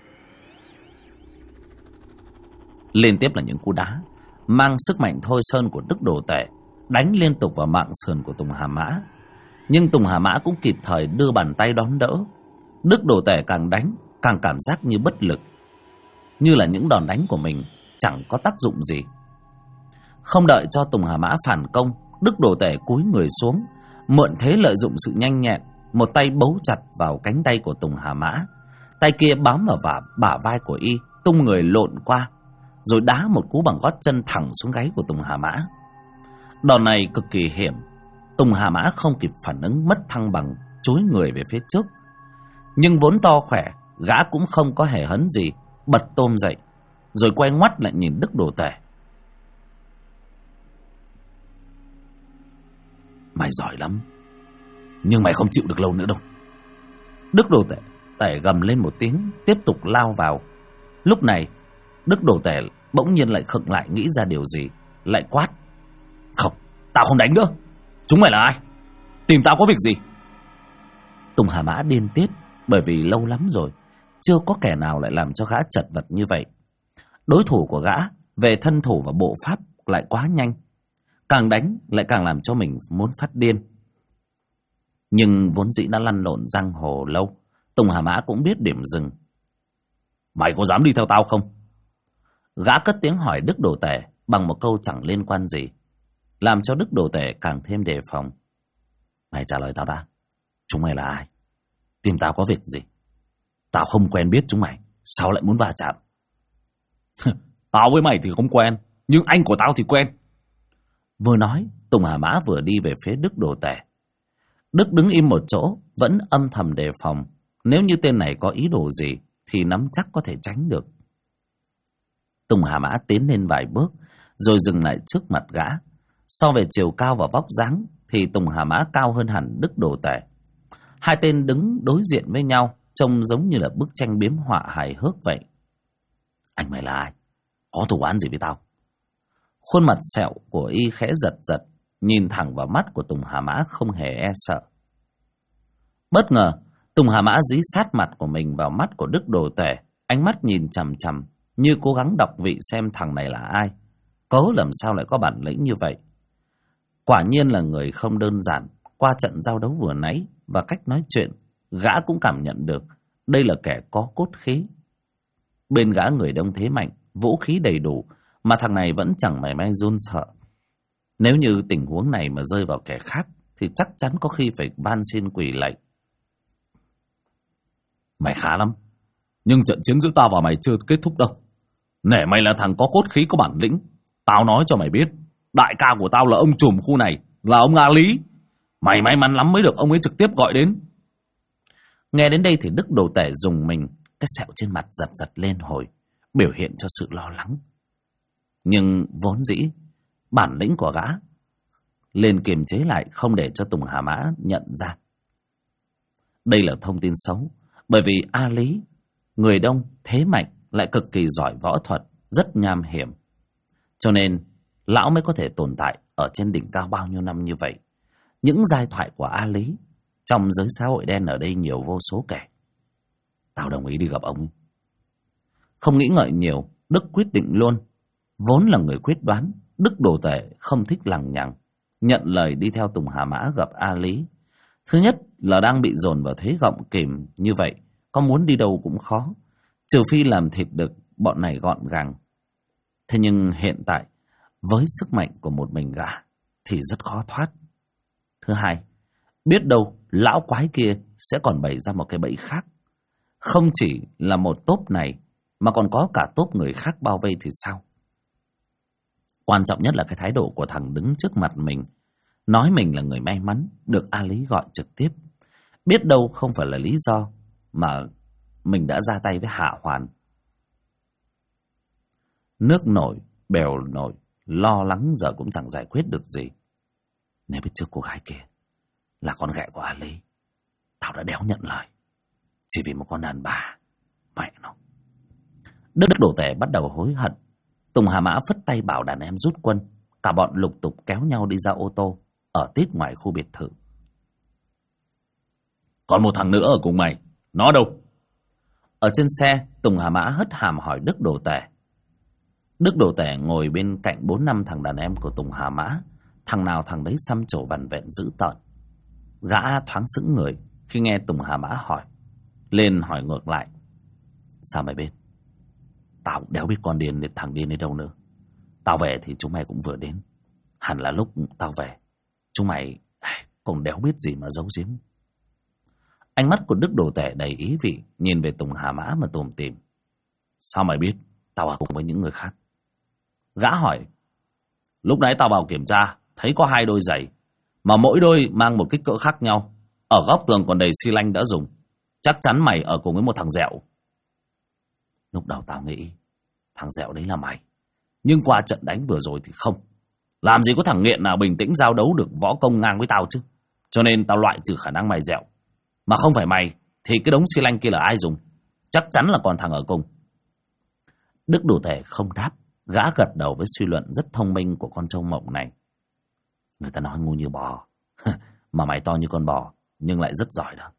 Liên tiếp là những cú đá mang sức mạnh thôi sơn của Đức Đồ Tể đánh liên tục vào mạng sườn của Tùng Hà Mã. Nhưng Tùng Hà Mã cũng kịp thời đưa bàn tay đón đỡ. Đức Đồ Tể càng đánh càng cảm giác như bất lực, như là những đòn đánh của mình chẳng có tác dụng gì. Không đợi cho Tùng Hà Mã phản công, Đức Đồ Tể cúi người xuống, mượn thế lợi dụng sự nhanh nhẹn, một tay bấu chặt vào cánh tay của Tùng Hà Mã, tay kia bám vào bả vai của y, tung người lộn qua, rồi đá một cú bằng gót chân thẳng xuống gáy của Tùng Hà Mã. Đòn này cực kỳ hiểm. Tùng Hà Mã không kịp phản ứng, mất thăng bằng, chúi người về phía trước. Nhưng vốn to khỏe, gã cũng không có hề hấn gì, bật tôm dậy, rồi quay ngoắt lại nhìn Đức Đồ Tể. Mày giỏi lắm, nhưng mày không chịu được lâu nữa đâu. Đức Đồ Tể gầm lên một tiếng, tiếp tục lao vào. Lúc này Đức Đồ Tể bỗng nhiên lại khựng lại, nghĩ ra điều gì, lại quát. Không, tao không đánh nữa. Chúng mày là ai? Tìm tao có việc gì? Tùng Hà Mã điên tiết, bởi vì lâu lắm rồi chưa có kẻ nào lại làm cho gã chật vật như vậy. Đối thủ của gã về thân thủ và bộ pháp lại quá nhanh, càng đánh lại càng làm cho mình muốn phát điên. Nhưng vốn dĩ đã lăn lộn giang hồ lâu, Tùng Hà Mã cũng biết điểm dừng. Mày có dám đi theo tao không? Gã cất tiếng hỏi Đức Đồ Tể bằng một câu chẳng liên quan gì, làm cho Đức Đồ Tể càng thêm đề phòng. Mày trả lời tao đã. Chúng mày là ai? Tìm tao có việc gì? Tao không quen biết chúng mày, sao lại muốn va chạm? Tao với mày thì không quen, nhưng anh của tao thì quen. Vừa nói, Tùng Hà Mã vừa đi về phía Đức Đồ Tể. Đức đứng im một chỗ, vẫn âm thầm đề phòng. Nếu như tên này có ý đồ gì thì nắm chắc có thể tránh được. Tùng Hà Mã tiến lên vài bước rồi dừng lại trước mặt gã. So về chiều cao và vóc dáng thì Tùng Hà Mã cao hơn hẳn Đức Đồ Tể. Hai tên đứng đối diện với nhau, trông giống như là bức tranh biếm họa hài hước vậy. Anh mày là ai? Có thù oán gì với tao? Khuôn mặt sẹo của y khẽ giật giật, nhìn thẳng vào mắt của Tùng Hà Mã không hề e sợ. Bất ngờ, Tùng Hà Mã dí sát mặt của mình vào mắt của Đức Đồ Tể, ánh mắt nhìn chằm chằm như cố gắng đọc vị xem thằng này là ai, cớ làm sao lại có bản lĩnh như vậy. Quả nhiên là người không đơn giản. Qua trận giao đấu vừa nãy và cách nói chuyện, gã cũng cảm nhận được đây là kẻ có cốt khí. Bên gã người đông thế mạnh, vũ khí đầy đủ, mà thằng này vẫn chẳng mảy may run sợ. Nếu như tình huống này mà rơi vào kẻ khác thì chắc chắn có khi phải van xin quỳ lạy. Mày khá lắm, nhưng trận chiến giữa tao và mày chưa kết thúc đâu. Nể mày là thằng có cốt khí có bản lĩnh, tao nói cho mày biết, đại ca của tao là ông trùm khu này, là ông A Lý. Mày may mắn lắm mới được ông ấy trực tiếp gọi đến. Nghe đến đây thì Đức Đồ Tể dùng mình, cái sẹo trên mặt giật giật lên hồi, biểu hiện cho sự lo lắng. Nhưng vốn dĩ bản lĩnh của gã lên kiềm chế lại, không để cho Tùng Hà Mã nhận ra. Đây là thông tin xấu, bởi vì A Lý, người đông thế mạnh, lại cực kỳ giỏi võ thuật, rất nham hiểm. Cho nên lão mới có thể tồn tại ở trên đỉnh cao bao nhiêu năm như vậy. Những giai thoại của A Lý trong giới xã hội đen ở đây nhiều vô số kể. Tao đồng ý đi gặp ông. Không nghĩ ngợi nhiều, Đức quyết định luôn. Vốn là người quyết đoán, Đức Đồ Tể không thích lằng nhằng, nhận lời đi theo Tùng Hà Mã gặp A Lý. Thứ nhất là đang bị dồn vào thế gọng kìm như vậy, có muốn đi đâu cũng khó, trừ phi làm thịt được bọn này gọn gàng. Thế nhưng hiện tại, với sức mạnh của một mình gã thì rất khó thoát. Thứ hai, biết đâu lão quái kia sẽ còn bày ra một cái bẫy khác. Không chỉ là một tốp này mà còn có cả tốp người khác bao vây thì sao? Quan trọng nhất là cái thái độ của thằng đứng trước mặt mình, nói mình là người may mắn được A Lý gọi trực tiếp. Biết đâu không phải là lý do mà mình đã ra tay với Hạ Hoàn. Nước nổi, bèo nổi, lo lắng giờ cũng chẳng giải quyết được gì. Nếu biết trước cô gái kia là con ghẻ của A Lý, tao đã đéo nhận lời, chỉ vì một con đàn bà. Mẹ nó. Đức Đồ Tể bắt đầu hối hận. Tùng Hà Mã phất tay bảo đàn em rút quân. Cả bọn lục tục kéo nhau đi ra ô tô ở tít ngoài khu biệt thự. Còn một thằng nữa ở cùng mày, nó đâu? Ở trên xe, Tùng Hà Mã hất hàm hỏi Đức Đồ Tể. Đức Đồ Tể ngồi bên cạnh 4-5 thằng đàn em của Tùng Hà Mã. Thằng nào thằng đấy xăm trổ vằn vẹn dữ tợn. Gã thoáng sững người khi nghe Tùng Hà Mã hỏi. Lên hỏi ngược lại. Sao mày biết? Tao cũng đéo biết con điên thằng điên đi đâu nữa. Tao về thì chúng mày cũng vừa đến. Hẳn là lúc tao về, chúng mày còn đéo biết gì mà giấu giếm. Ánh mắt của Đức Đồ Tể đầy ý vị, nhìn về Tùng Hà Mã mà tủm tỉm. Sao mày biết tao ở cùng với những người khác? Gã hỏi. Lúc nãy tao vào kiểm tra, thấy có 2 đôi giày, mà mỗi đôi mang một kích cỡ khác nhau. Ở góc tường còn đầy xi lanh đã dùng. Chắc chắn mày ở cùng với một thằng dẹo. Lúc đầu tao nghĩ thằng dẹo đấy là mày, nhưng qua trận đánh vừa rồi thì không. Làm gì có thằng nghiện nào bình tĩnh giao đấu được võ công ngang với tao chứ. Cho nên tao loại trừ khả năng mày dẹo. Mà không phải mày thì cái đống xi lanh kia là ai dùng? Chắc chắn là còn thằng ở cùng. Đức Đồ Tể không đáp. Gã gật đầu với suy luận rất thông minh của con trâu mộng này. Người ta nói ngu như bò mà mày to như con bò, nhưng lại rất giỏi đó.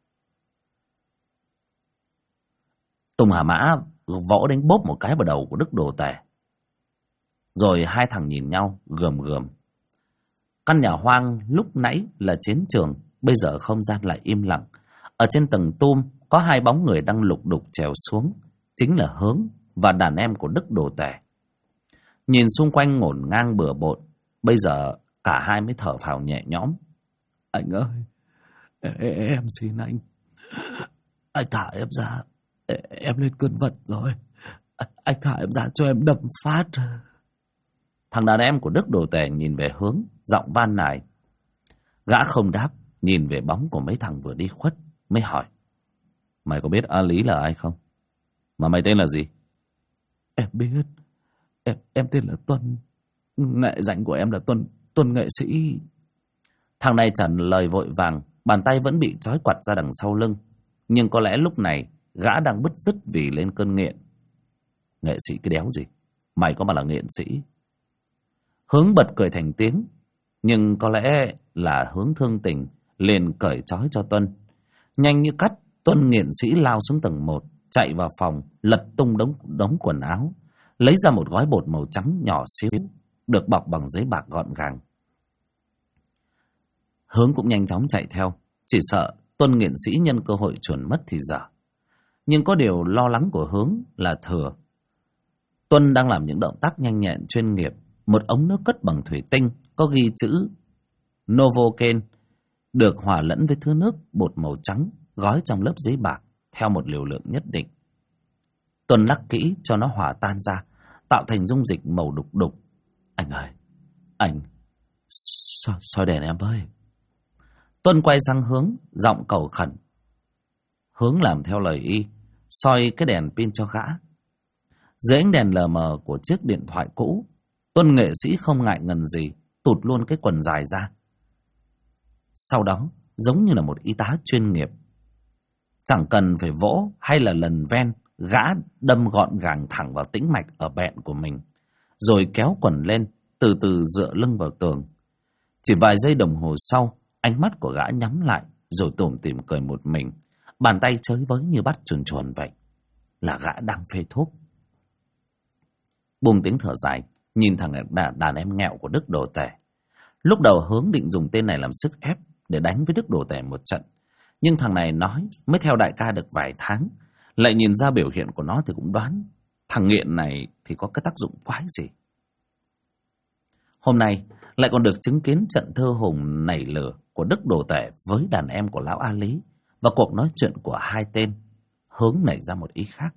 Tùng Hà Mã vỗ đánh bốp một cái vào đầu của Đức Đồ Tể. Rồi hai thằng nhìn nhau gườm gườm. Căn nhà hoang lúc nãy là chiến trường, bây giờ không gian lại im lặng. Ở trên tầng tum có hai bóng người đang lục đục trèo xuống, chính là Hướng và đàn em của Đức Đồ Tể. Nhìn xung quanh ngổn ngang bừa bộn, bây giờ cả hai mới thở phào nhẹ nhõm. Anh ơi, em xin anh thả em ra, em lên cơn vật rồi. Anh thả em ra cho em đâm phát. Thằng đàn em của Đức Đồ Tể nhìn về Hướng, giọng van nài. Gã không đáp, nhìn về bóng của mấy thằng vừa đi khuất, mới hỏi. Mày có biết A Lý là ai không? Mà mày tên là gì? Em biết. Em tên là Tuân. Nghệ danh của em là Tuân nghệ sĩ. Thằng này trả lời vội vàng, bàn tay vẫn bị trói quặt ra đằng sau lưng. Nhưng có lẽ lúc này gã đang bứt rứt vì lên cơn nghiện. Nghệ sĩ cái đéo gì? Mày có mà là nghiện sĩ? Hướng bật cười thành tiếng, nhưng có lẽ là Hướng thương tình, liền cởi trói cho Tuân. Nhanh như cắt, Tuân nghiện sĩ lao xuống tầng 1, chạy vào phòng, lật tung đống quần áo, lấy ra một gói bột màu trắng nhỏ xíu, được bọc bằng giấy bạc gọn gàng. Hướng cũng nhanh chóng chạy theo, chỉ sợ Tuân nghiện sĩ nhân cơ hội chuồn mất thì dở. Nhưng có điều lo lắng của Hướng là thừa. Tuân đang làm những động tác nhanh nhẹn chuyên nghiệp. Một ống nước cất bằng thủy tinh có ghi chữ Novocaine được hòa lẫn với thứ nước bột màu trắng gói trong lớp giấy bạc theo một liều lượng nhất định. Tuân lắc kỹ cho nó hòa tan ra, tạo thành dung dịch màu đục đục. Anh ơi, anh soi đèn em với. Tuân quay sang Hướng, giọng cầu khẩn. Hướng làm theo lời y, soi cái đèn pin cho gã. Dưới ánh đèn lờ mờ của chiếc điện thoại cũ, Tuân nghệ sĩ không ngại ngần gì tụt luôn cái quần dài ra. Sau đó, giống như là một y tá chuyên nghiệp, chẳng cần phải vỗ hay là lần ven, gã đâm gọn gàng thẳng vào tĩnh mạch ở bẹn của mình, rồi kéo quần lên, từ từ dựa lưng vào tường. Chỉ vài giây đồng hồ sau, ánh mắt của gã nhắm lại, rồi tủm tỉm cười một mình, bàn tay chới với như bắt chuồn chuồn vậy. Là gã đang phê thuốc. Buông tiếng thở dài, nhìn thằng đàn em nghèo của Đức Đồ Tể. Lúc đầu Hướng định dùng tên này làm sức ép để đánh với Đức Đồ Tể một trận, nhưng thằng này nói mới theo đại ca được vài tháng, lại nhìn ra biểu hiện của nó thì cũng đoán thằng nghiện này thì có cái tác dụng quái gì. Hôm nay lại còn được chứng kiến trận thơ hùng nảy lửa của Đức Đồ Tể với đàn em của lão A Lý, và cuộc nói chuyện của hai tên. Hướng nảy ra một ý khác.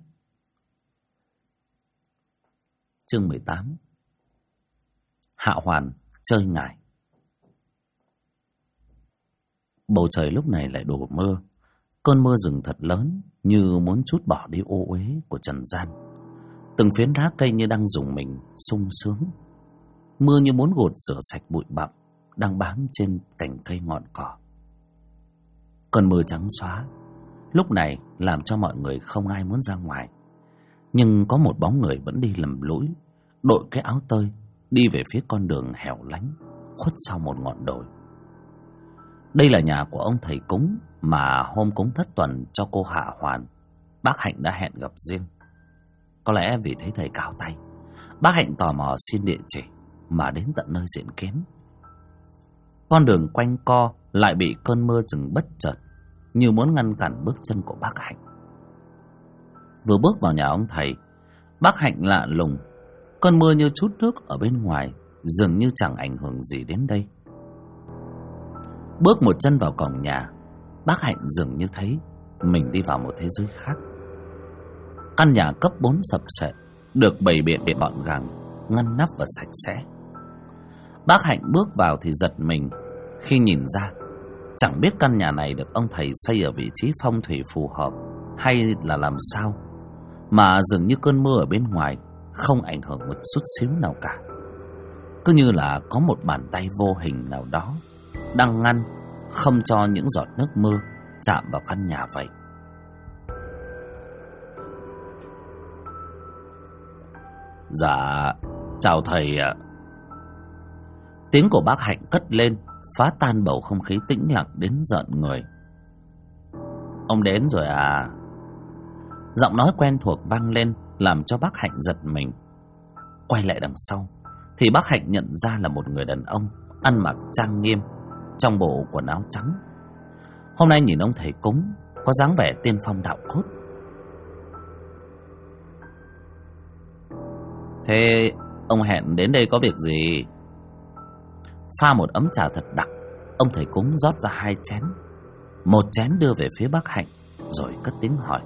Chương 18. Hạ Hoàn chơi ngải. Bầu trời lúc này lại đổ mưa. Cơn mưa rừng thật lớn, như muốn trút bỏ đi ô uế của trần gian. Từng phiến lá cây như đang rùng mình sung sướng. Mưa như muốn gột rửa sạch bụi bặm đang bám trên cành cây ngọn cỏ. Cơn mưa trắng xóa lúc này làm cho mọi người không ai muốn ra ngoài. Nhưng có một bóng người vẫn đi lầm lũi, đội cái áo tơi, đi về phía con đường hẻo lánh khuất sau một ngọn đồi. Đây là nhà của ông thầy cúng mà hôm cúng thất tuần cho cô Hạ Hoàn, bác Hạnh đã hẹn gặp riêng. Có lẽ vì thấy thầy cao tay, bác Hạnh tò mò xin địa chỉ mà đến tận nơi diện kiến. Con đường quanh co lại bị cơn mưa rừng bất chợt, như muốn ngăn cản bước chân của bác Hạnh. Vừa bước vào nhà ông thầy, bác Hạnh lạ lùng. Cơn mưa như chút nước ở bên ngoài, dường như chẳng ảnh hưởng gì đến đây. Bước một chân vào cổng nhà, bác Hạnh dường như thấy mình đi vào một thế giới khác. Căn nhà cấp 4 sập sệ, được bày biện gọn gàng, ngăn nắp và sạch sẽ. Bác Hạnh bước vào thì giật mình khi nhìn ra, chẳng biết căn nhà này được ông thầy xây ở vị trí phong thủy phù hợp hay là làm sao, mà dường như cơn mưa ở bên ngoài không ảnh hưởng một chút xíu nào cả. Cứ như là có một bàn tay vô hình nào đó đang ngăn không cho những giọt nước mưa chạm vào căn nhà vậy. Dạ, chào thầy ạ. Tiếng của bác Hạnh cất lên, phá tan bầu không khí tĩnh lặng đến rợn người. Ông đến rồi à? Giọng nói quen thuộc vang lên, làm cho bác Hạnh giật mình. Quay lại đằng sau thì bác Hạnh nhận ra là một người đàn ông ăn mặc trang nghiêm, trong bộ quần áo trắng, Hôm nay nhìn ông thầy cúng có dáng vẻ tiên phong đạo cốt. Thế ông hẹn đến đây có việc gì? Pha một ấm trà thật đặc, ông thầy cúng rót ra 2 chén. Một chén đưa về phía bác Hạnh, rồi cất tiếng hỏi.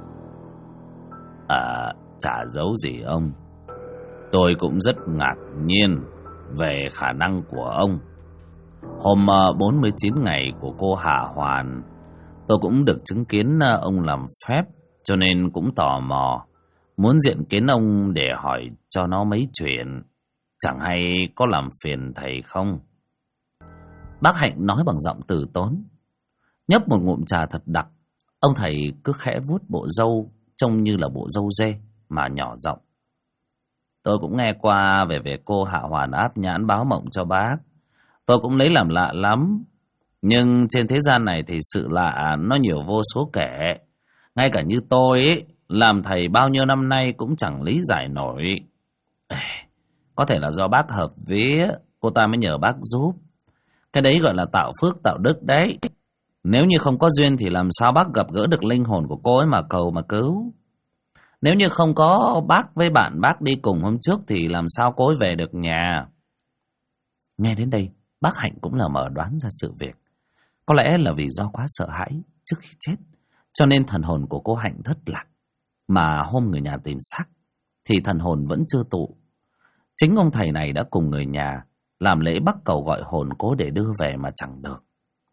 Chả giấu gì ông, tôi cũng rất ngạc nhiên về khả năng của ông. Hôm 49 ngày của cô Hạ Hoàn, tôi cũng được chứng kiến ông làm phép, cho nên cũng tò mò, muốn diện kiến ông để hỏi cho nó mấy chuyện. Chẳng hay có làm phiền thầy không? Bác Hạnh nói bằng giọng từ tốn. Nhấp một ngụm trà thật đặc, ông thầy cứ khẽ vuốt bộ râu trông như là bộ râu dê mà nhỏ giọng. Tôi cũng nghe qua về việc cô Hạ Hoàn áp nhãn báo mộng cho bác. Tôi cũng lấy làm lạ lắm. Nhưng trên thế gian này thì sự lạ nó nhiều vô số kể. Ngay cả như tôi ấy, làm thầy bao nhiêu năm nay cũng chẳng lý giải nổi. Có thể là do bác hợp vía, cô ta mới nhờ bác giúp. Cái đấy gọi là tạo phước tạo đức đấy. Nếu như không có duyên thì làm sao bác gặp gỡ được linh hồn của cô ấy mà cầu mà cứu. Nếu như không có bác với bạn bác đi cùng hôm trước thì làm sao cô ấy về được nhà. Nghe đến đây, bác Hạnh cũng lờ mờ đoán ra sự việc. Có lẽ là vì do quá sợ hãi trước khi chết, cho nên thần hồn của cô Hạnh thất lạc. Mà hôm người nhà tìm xác thì thần hồn vẫn chưa tụ. Chính ông thầy này đã cùng người nhà làm lễ bắt cầu gọi hồn cố để đưa về mà chẳng được.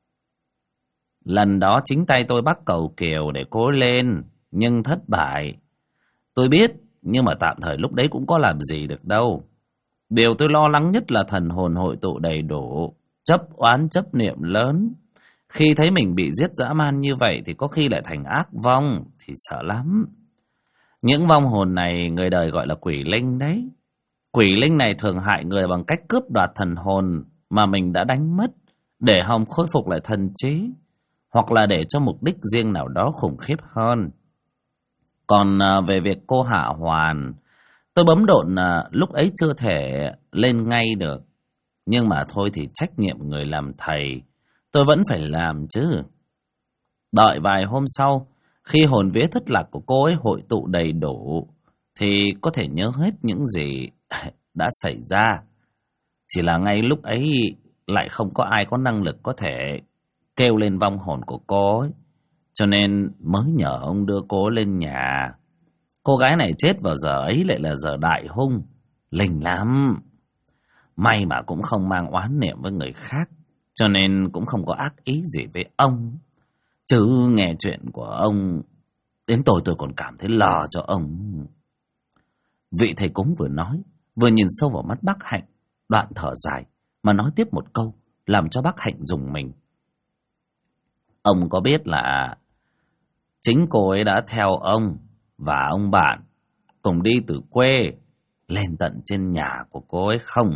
Lần đó chính tay tôi bắt cầu Kiều để cố lên, nhưng thất bại. Tôi biết, nhưng mà tạm thời lúc đấy cũng có làm gì được đâu. Điều tôi lo lắng nhất là thần hồn hội tụ đầy đủ, chấp oán chấp niệm lớn. Khi thấy mình bị giết dã man như vậy thì có khi lại thành ác vong, thì sợ lắm. Những vong hồn này người đời gọi là quỷ linh đấy. Quỷ linh này thường hại người bằng cách cướp đoạt thần hồn mà mình đã đánh mất, để hòng khôi phục lại thần trí, hoặc là để cho mục đích riêng nào đó khủng khiếp hơn. Còn về việc cô Hạ Hoàn, tôi bấm độn lúc ấy chưa thể lên ngay được. Nhưng mà thôi thì trách nhiệm người làm thầy, tôi vẫn phải làm chứ. Đợi vài hôm sau, khi hồn vía thất lạc của cô ấy hội tụ đầy đủ, thì có thể nhớ hết những gì đã xảy ra. Chỉ là ngay lúc ấy lại không có ai có năng lực có thể kêu lên vong hồn của cô ấy, cho nên mới nhờ ông đưa cô lên nhà. Cô gái này chết vào giờ ấy lại là giờ đại hung, linh lắm. May mà cũng không mang oán niệm với người khác, cho nên cũng không có ác ý gì với ông. Chứ nghe chuyện của ông, đến tôi còn cảm thấy lo cho ông. Vị thầy cúng vừa nói, vừa nhìn sâu vào mắt bác Hạnh, đoạn thở dài mà nói tiếp một câu làm cho bác Hạnh rùng mình. Ông có biết là chính cô ấy đã theo ông và ông bạn cùng đi từ quê lên tận trên nhà của cô ấy không?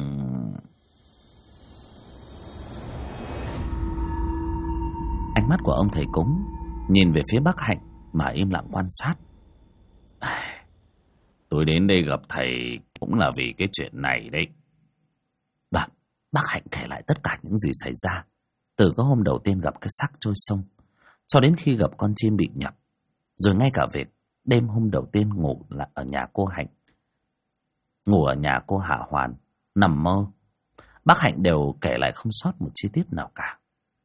Ánh mắt của ông thầy cúng nhìn về phía bác Hạnh mà im lặng quan sát. Tôi đến đây gặp thầy cũng là vì cái chuyện này đấy. Đoạn bác Hạnh kể lại tất cả những gì xảy ra, từ cái hôm đầu tiên gặp cái xác trôi sông cho đến khi gặp con chim bị nhập, rồi ngay cả việc đêm hôm đầu tiên ngủ là ở nhà cô Hạnh, ngủ ở nhà cô Hạ Hoàn, nằm mơ. Bác Hạnh đều kể lại không sót một chi tiết nào cả.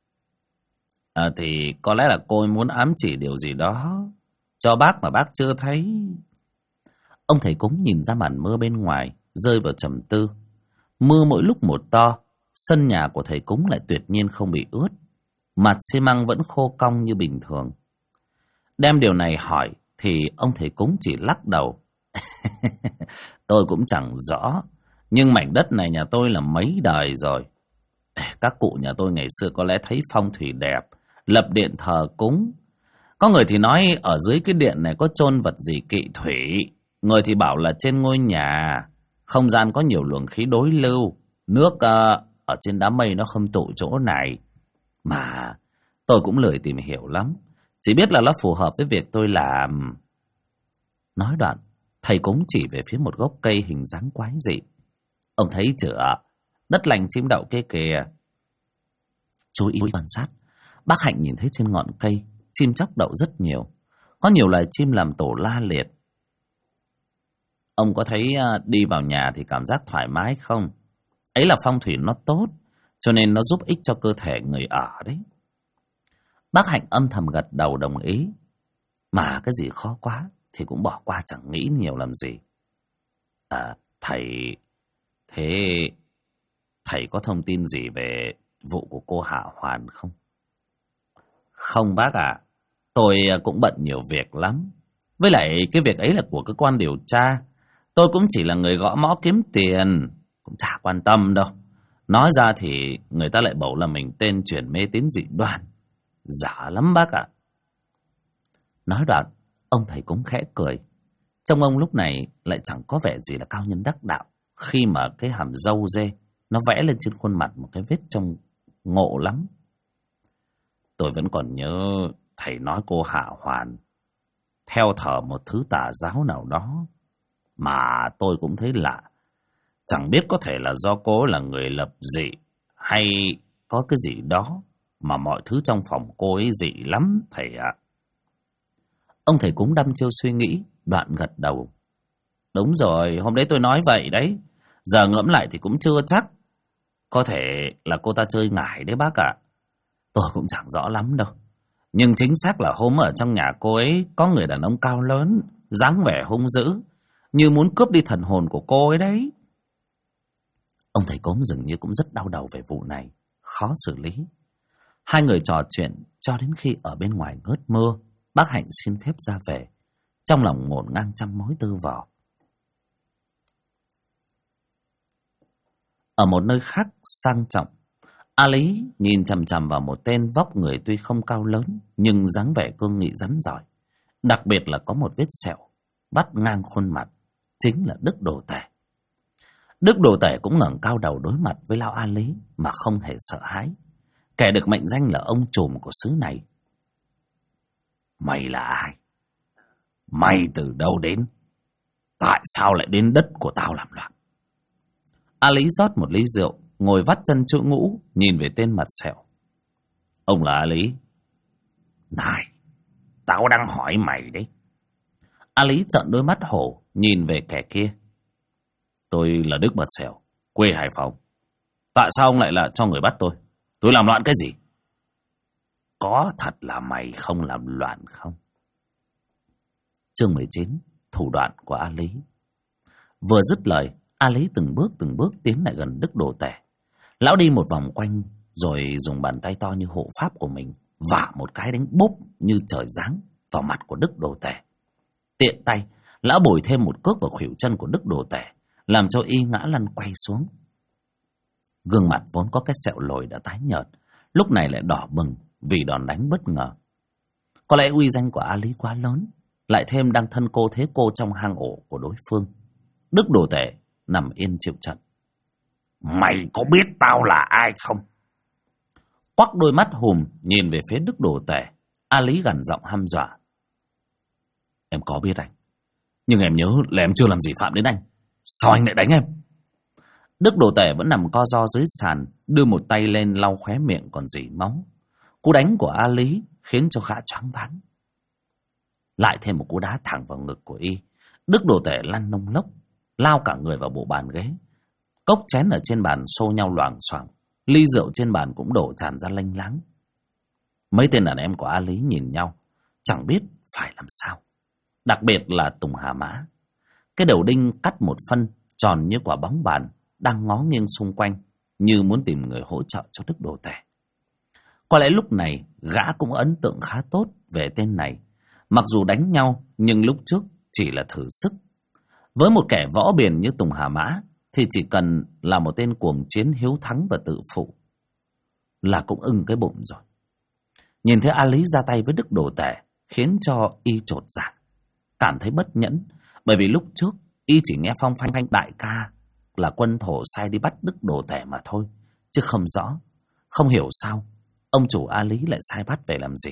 Thì có lẽ là cô ấy muốn ám chỉ điều gì đó cho bác mà bác chưa thấy. Ông thầy cúng nhìn ra màn mưa bên ngoài, rơi vào trầm tư. Mưa mỗi lúc một to, sân nhà của thầy cúng lại tuyệt nhiên không bị ướt, mặt xi măng vẫn khô cong như bình thường. Đem điều này hỏi thì ông thầy cúng chỉ lắc đầu. Tôi cũng chẳng rõ, nhưng mảnh đất này nhà tôi là mấy đời rồi. Các cụ nhà tôi ngày xưa có lẽ thấy phong thủy đẹp, lập điện thờ cúng. Có người thì nói ở dưới cái điện này có chôn vật gì kỵ thủy, người thì bảo là trên ngôi nhà không gian có nhiều luồng khí đối lưu, nước ở trên đám mây nó không tụ chỗ này. Mà tôi cũng lười tìm hiểu lắm, chỉ biết là nó phù hợp với việc tôi làm. Nói đoạn, thầy cúng chỉ về phía một gốc cây hình dáng quái dị. Ông thấy chưa, đất lành chim đậu kia kìa. Chú ý quan sát, Bác Hạnh nhìn thấy trên ngọn cây chim chóc đậu rất nhiều. Có nhiều loài chim làm tổ la liệt. Ông có thấy đi vào nhà thì cảm giác thoải mái không? Ấy là phong thủy nó tốt, cho nên nó giúp ích cho cơ thể người ở đấy. Bác Hạnh âm thầm gật đầu đồng ý. Mà cái gì khó quá thì cũng bỏ qua, chẳng nghĩ nhiều làm gì. Thầy... Thế... Thầy có thông tin gì về vụ của cô Hạ Hoàn không? Không bác ạ. Tôi cũng bận nhiều việc lắm. Với lại cái việc ấy là của cơ quan điều tra. Tôi cũng chỉ là người gõ mõ kiếm tiền, cũng chả quan tâm đâu. Nói ra thì người ta lại bảo là mình tên truyền mê tín dị đoan. Giả lắm bác ạ. Nói đoạn, ông thầy cũng khẽ cười. Trông ông lúc này lại chẳng có vẻ gì là cao nhân đắc đạo, khi mà cái hàm râu dê nó vẽ lên trên khuôn mặt một cái vết trông ngộ lắm. Tôi vẫn còn nhớ thầy nói cô Hạ Hoàn theo thờ một thứ tà giáo nào đó, mà tôi cũng thấy lạ. Chẳng biết có thể là do cô là người lập dị, hay có cái gì đó mà mọi thứ trong phòng cô ấy dị lắm thầy ạ. Ông thầy cũng đăm chiêu suy nghĩ, đoạn gật đầu. Đúng rồi, hôm đấy tôi nói vậy đấy. Giờ ngẫm lại thì cũng chưa chắc. Có thể là cô ta chơi ngải đấy bác ạ. Tôi cũng chẳng rõ lắm đâu. Nhưng chính xác là hôm ở trong nhà cô ấy có người đàn ông cao lớn, dáng vẻ hung dữ, như muốn cướp đi thần hồn của cô ấy đấy. Ông thầy cốm dường như cũng rất đau đầu về vụ này, khó xử lý. Hai người trò chuyện cho đến khi ở bên ngoài ngớt mưa. Bác Hạnh xin phép ra về, trong lòng ngổn ngang trăm mối tư vò. Ở một nơi khác sang trọng, A Lý nhìn chằm chằm vào một tên vóc người tuy không cao lớn, nhưng dáng vẻ cương nghị rắn giỏi. Đặc biệt là có một vết sẹo vắt ngang khuôn mặt, chính là Đức Đồ Tể. Đức Đồ Tể cũng ngẩng cao đầu đối mặt với lão A Lý mà không hề sợ hãi. Kẻ được mệnh danh là ông trùm của xứ này. Mày là ai? Mày từ đâu đến? Tại sao lại đến đất của tao làm loạn? A Lý rót một ly rượu, ngồi vắt chân chỗ ngũ, nhìn về tên mặt sẹo. Ông là A Lý? Này, tao đang hỏi mày đấy. A Lý trợn đôi mắt hổ, nhìn về kẻ kia. Tôi là Đức Mặt Sẹo, quê Hải Phòng. Tại sao ông lại là cho người bắt tôi? Tôi làm loạn cái gì? Có thật là mày không làm loạn không? Chương 19, thủ đoạn của A Lý. Vừa dứt lời, A Lý từng bước tiến lại gần Đức Đồ Tể. Lão đi một vòng quanh, rồi dùng bàn tay to như hộ pháp của mình vả một cái đánh bốp như trời giáng vào mặt của Đức Đồ Tể. Tiện tay, lão bồi thêm một cước vào khuỷu chân của Đức Đồ Tể, làm cho y ngã lăn quay xuống. Gương mặt vốn có cái sẹo lồi đã tái nhợt, lúc này lại đỏ bừng vì đòn đánh bất ngờ. Có lẽ uy danh của A Lý quá lớn, lại thêm đang thân cô thế cô trong hang ổ của đối phương. Đức Đồ Tể nằm yên chịu trận. Mày có biết tao là ai không? Quắc đôi mắt hùm nhìn về phía Đức Đồ Tể, A Lý gằn giọng hăm dọa. Em có biết anh, nhưng em nhớ là em chưa làm gì phạm đến anh. Sao anh lại đánh em? Đức Đồ Tể vẫn nằm co ro dưới sàn, đưa một tay lên lau khóe miệng còn rỉ máu. Cú đánh của A Lý khiến cho gã choáng váng. Lại thêm một cú đá thẳng vào ngực của y. Đức Đồ Tể lăn lông lốc, lao cả người vào bộ bàn ghế. Cốc chén ở trên bàn xô nhau loảng xoảng, ly rượu trên bàn cũng đổ tràn ra lênh láng. Mấy tên đàn em của A Lý nhìn nhau, chẳng biết phải làm sao. Đặc biệt là Tùng Hà Mã. Cái đầu đinh cắt một phân, tròn như quả bóng bàn, đang ngó nghiêng xung quanh, như muốn tìm người hỗ trợ cho Đức Đồ Tể. Có lẽ lúc này, gã cũng ấn tượng khá tốt về tên này. Mặc dù đánh nhau, nhưng lúc trước chỉ là thử sức. Với một kẻ võ biền như Tùng Hà Mã, thì chỉ cần là một tên cuồng chiến hiếu thắng và tự phụ là cũng ưng cái bụng rồi. Nhìn thấy A Lý ra tay với Đức Đồ Tể khiến cho y chột dạ, cảm thấy bất nhẫn, bởi vì lúc trước y chỉ nghe phong phanh đại ca là quân thổ sai đi bắt Đức Đồ Tể mà thôi, chứ không rõ, không hiểu sao ông chủ A Lý lại sai bắt về làm gì.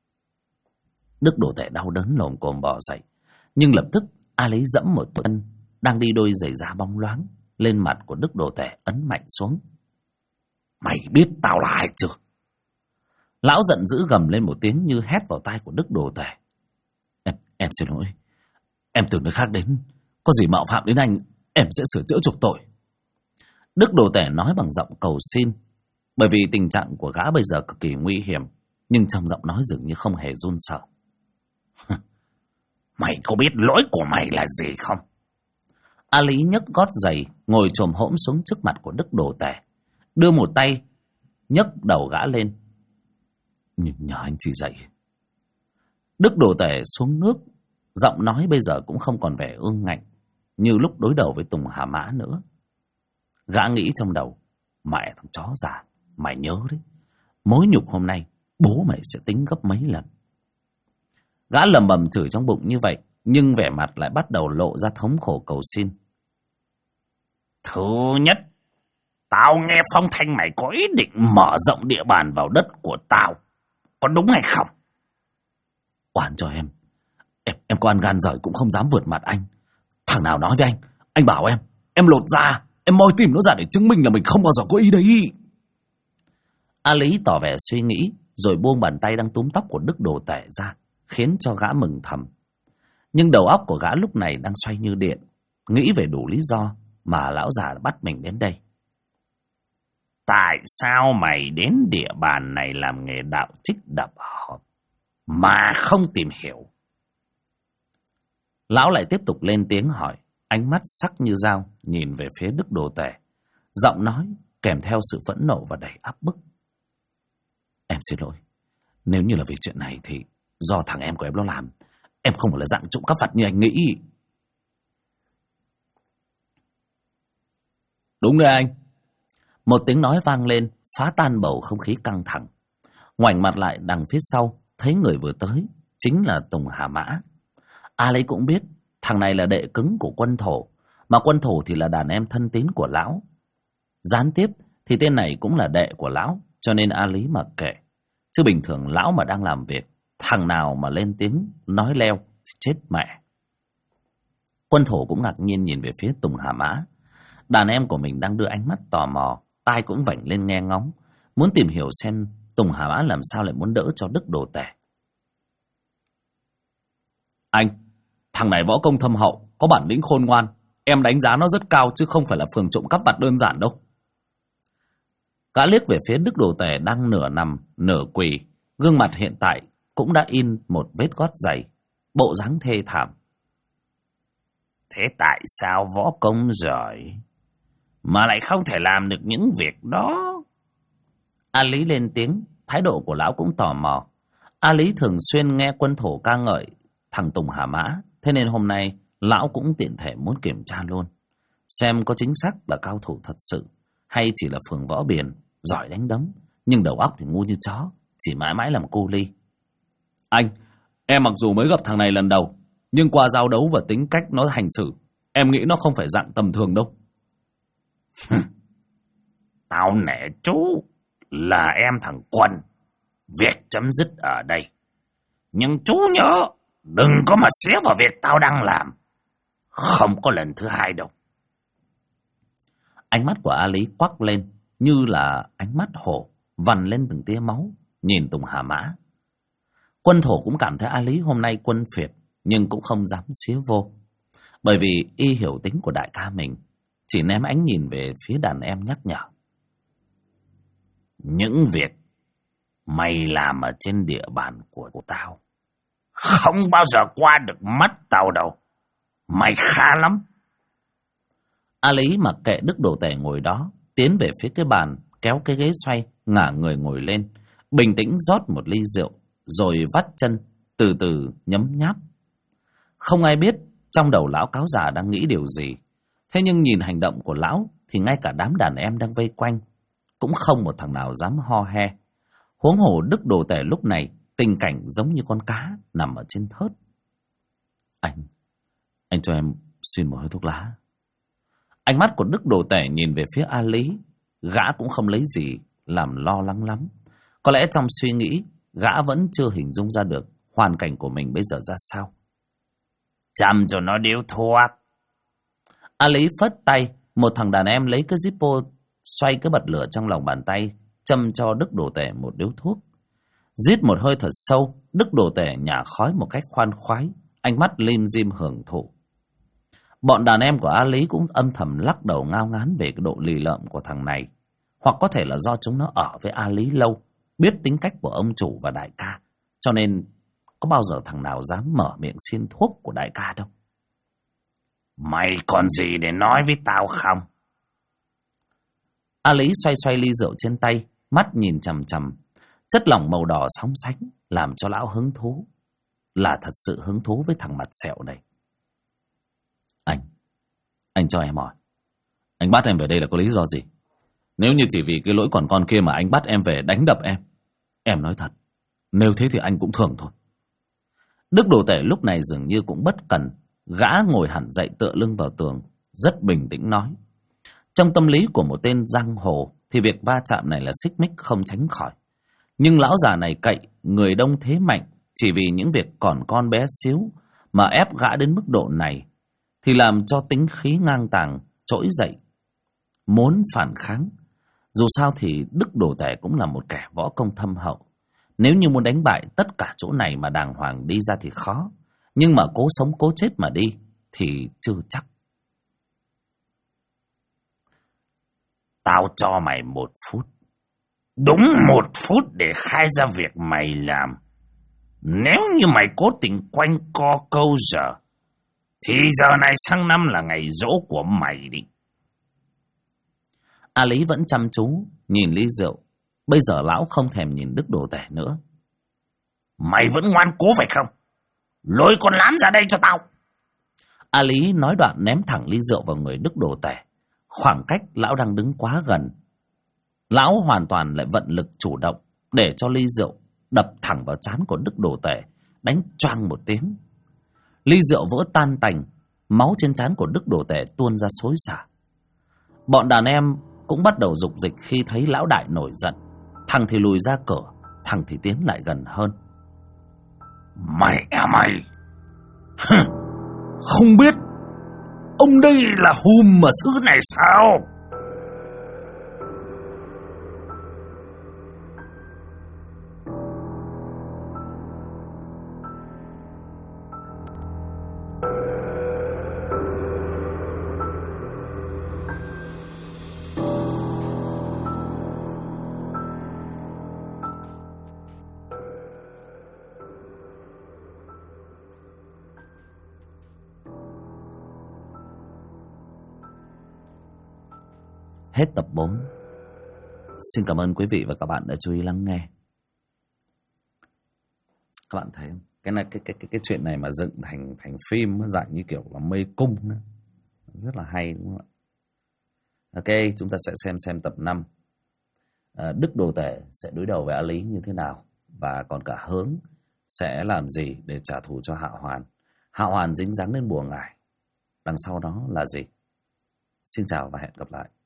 Đức Đồ Tể đau đớn lồm cồm bò dậy, nhưng lập tức A Lý dẫm một chân đang đi đôi giày da bóng loáng lên mặt của Đức Đồ Tể, ấn mạnh xuống. Mày biết tao là ai chưa? Lão giận dữ gầm lên một tiếng như hét vào tai của Đức Đồ Tể. Em xin lỗi. Em từ nơi khác đến. Có gì mạo phạm đến anh, em sẽ sửa chữa chuộc tội. Đức Đồ Tể nói bằng giọng cầu xin. Bởi vì tình trạng của gã bây giờ cực kỳ nguy hiểm, nhưng trong giọng nói dường như không hề run sợ. Mày có biết lỗi của mày là gì không? A Lý nhấc gót giày, ngồi chồm hổm xuống trước mặt của Đức Đồ Tể, đưa một tay nhấc đầu gã lên. Nhờ anh chỉ dạy. Đức Đồ Tể xuống nước, giọng nói bây giờ cũng không còn vẻ ương ngạnh như lúc đối đầu với Tùng Hà Mã nữa. Gã nghĩ trong đầu, mẹ thằng chó già, mày nhớ đấy, mối nhục hôm nay bố mày sẽ tính gấp mấy lần. Gã lầm bầm chửi trong bụng như vậy, nhưng vẻ mặt lại bắt đầu lộ ra thống khổ cầu xin. Thứ nhất, tao nghe phong thanh mày có ý định mở rộng địa bàn vào đất của tao, có đúng hay không? Oan cho em có ăn gan giỏi cũng không dám vượt mặt anh. Thằng nào nói với anh bảo em lột ra, em moi tim nó ra để chứng minh là mình không bao giờ có ý đấy. A Lý tỏ vẻ suy nghĩ, rồi buông bàn tay đang túm tóc của Đức Đồ Tể ra, khiến cho gã mừng thầm. Nhưng đầu óc của gã lúc này đang xoay như điện, nghĩ về đủ lý do mà lão già bắt mình đến đây. Tại sao mày đến địa bàn này làm nghề đạo trích đập hộp mà không tìm hiểu? Lão lại tiếp tục lên tiếng hỏi, ánh mắt sắc như dao nhìn về phía Đức Đồ Tể, giọng nói kèm theo sự phẫn nộ và đầy áp bức. Em xin lỗi, nếu như là vì chuyện này thì do thằng em của em nó làm. Em không phải là dạng trộm cắp vặt như anh nghĩ. Đúng đấy anh. Một tiếng nói vang lên, phá tan bầu không khí căng thẳng. Ngoảnh mặt lại đằng phía sau, thấy người vừa tới chính là Tùng Hà Mã. A Lý cũng biết thằng này là đệ cứng của Quân Thổ, mà Quân Thổ thì là đàn em thân tín của lão. Gián tiếp thì tên này cũng là đệ của lão, cho nên A Lý mặc kệ. Chứ bình thường lão mà đang làm việc, thằng nào mà lên tiếng nói leo thì chết mẹ. Quân Thổ cũng ngạc nhiên nhìn về phía Tùng Hà Mã. Đàn em của mình đang đưa ánh mắt tò mò, tai cũng vảnh lên nghe ngóng, muốn tìm hiểu xem Tùng Hà Mã làm sao lại muốn đỡ cho Đức Đồ Tể. Anh, thằng này võ công thâm hậu, có bản lĩnh khôn ngoan, em đánh giá nó rất cao chứ không phải là phường trộm cắp vặt đơn giản đâu. Gã liếc về phía Đức Đồ Tể đang nửa nằm nửa quỳ, gương mặt hiện tại cũng đã in một vết gót giày, bộ dáng thê thảm. Thế tại sao võ công giỏi mà lại không thể làm được những việc đó? A Lý lên tiếng, thái độ của lão cũng tò mò. A Lý thường xuyên nghe Quân Thổ ca ngợi thằng Tùng Hà Mã, thế nên hôm nay lão cũng tiện thể muốn kiểm tra luôn, xem có chính xác là cao thủ thật sự hay chỉ là phường võ biền giỏi đánh đấm nhưng đầu óc thì ngu như chó, chỉ mãi mãi làm cu ly. Anh, em mặc dù mới gặp thằng này lần đầu, nhưng qua giao đấu và tính cách nó hành xử, em nghĩ nó không phải dạng tầm thường đâu. Tao nể chú là em thằng Quân, việc chấm dứt ở đây. Nhưng chú nhớ, đừng có mà xé vào việc tao đang làm. Không có lần thứ hai đâu. Ánh mắt của A Lý quắc lên như là ánh mắt hổ, vằn lên từng tia máu, nhìn Tùng Hà Mã. Quân Thổ cũng cảm thấy A Lý hôm nay quân phiệt, nhưng cũng không dám xía vô. Bởi vì y hiểu tính của đại ca mình, chỉ ném ánh nhìn về phía đàn em nhắc nhở. Những việc mày làm ở trên địa bàn của tao không bao giờ qua được mắt tao đâu. Mày khá lắm. A Lý mặc kệ Đức Đồ Tể ngồi đó, tiến về phía cái bàn, kéo cái ghế xoay, ngả người ngồi lên, bình tĩnh rót một ly rượu, rồi vắt chân, từ từ nhấm nháp. Không ai biết trong đầu lão cáo già đang nghĩ điều gì. Thế nhưng nhìn hành động của lão thì ngay cả đám đàn em đang vây quanh cũng không một thằng nào dám ho he. Huống hồ Đức Đồ Tể lúc này tình cảnh giống như con cá nằm ở trên thớt. Anh cho em xin một hơi thuốc lá. Ánh mắt của Đức Đồ Tể nhìn về phía A Lý, gã cũng không lấy gì làm lo lắng lắm. Có lẽ trong suy nghĩ, gã vẫn chưa hình dung ra được hoàn cảnh của mình bây giờ ra sao. Chăm cho nó điếu thuốc. A Lý phất tay, một thằng đàn em lấy cái Zippo xoay cái bật lửa trong lòng bàn tay, châm cho Đức Đồ Tể một điếu thuốc. Rít một hơi thật sâu, Đức Đồ Tể nhả khói một cách khoan khoái, ánh mắt lim dim hưởng thụ. Bọn đàn em của A Lý cũng âm thầm lắc đầu ngao ngán về cái độ lì lợm của thằng này. Hoặc có thể là do chúng nó ở với A Lý lâu, biết tính cách của ông chủ và đại ca, cho nên có bao giờ thằng nào dám mở miệng xin thuốc của đại ca đâu. Mày còn gì để nói với tao không? A Lý xoay xoay ly rượu trên tay, mắt nhìn chằm chằm. Chất lỏng màu đỏ sóng sánh làm cho lão hứng thú. Là thật sự hứng thú với thằng mặt sẹo này. Anh cho em hỏi, anh bắt em về đây là có lý do gì? Nếu như chỉ vì cái lỗi còn con kia mà anh bắt em về đánh đập em nói thật, nếu thế thì anh cũng thường thôi. Đức Đồ Tể lúc này dường như cũng bất cần. Gã ngồi hẳn dậy tựa lưng vào tường, rất bình tĩnh nói. Trong tâm lý của một tên giang hồ thì việc va chạm này là xích mích không tránh khỏi. Nhưng lão già này cậy người đông thế mạnh, chỉ vì những việc còn con bé xíu mà ép gã đến mức độ này, thì làm cho tính khí ngang tàng trỗi dậy, muốn phản kháng. Dù sao thì Đức Đồ Tể cũng là một kẻ võ công thâm hậu. Nếu như muốn đánh bại tất cả chỗ này mà đàng hoàng đi ra thì khó, nhưng mà cố sống cố chết mà đi thì chưa chắc. Tao cho mày 1 phút. Đúng 1 phút để khai ra việc mày làm. Nếu như mày cố tình quanh co câu giờ, thì giờ này sang năm là ngày giỗ của mày đi. A Lý vẫn chăm chú nhìn ly rượu. Bây giờ lão không thèm nhìn Đức Đồ Tể nữa. Mày vẫn ngoan cố phải không? Lôi con lám ra đây cho tao. A Lý nói đoạn ném thẳng ly rượu vào người Đức Đồ Tể. Khoảng cách lão đang đứng quá gần. Lão hoàn toàn lại vận lực chủ động để cho ly rượu đập thẳng vào trán của Đức Đồ Tể, đánh choang một tiếng. Ly rượu vỡ tan tành, máu trên trán của Đức Đồ Tể tuôn ra xối xả. Bọn đàn em cũng bắt đầu rục dịch khi thấy lão đại nổi giận. Thằng thì lùi ra cửa, thằng thì tiến lại gần hơn. Mày không biết ông đây là hùm ở xứ này sao? Hết tập 4. Xin cảm ơn quý vị và các bạn đã chú ý lắng nghe. Các bạn thấy không? Cái chuyện này mà dựng thành phim dạng như kiểu là mê cung, rất là hay đúng không ạ? Ok, chúng ta sẽ xem tập 5. Đức Đồ Tể sẽ đối đầu với A Lý như thế nào, và còn cả Hướng sẽ làm gì để trả thù cho Hạo Hoàn. Hạo Hoàn dính dáng đến bùa ngải, đằng sau đó là gì? Xin chào và hẹn gặp lại.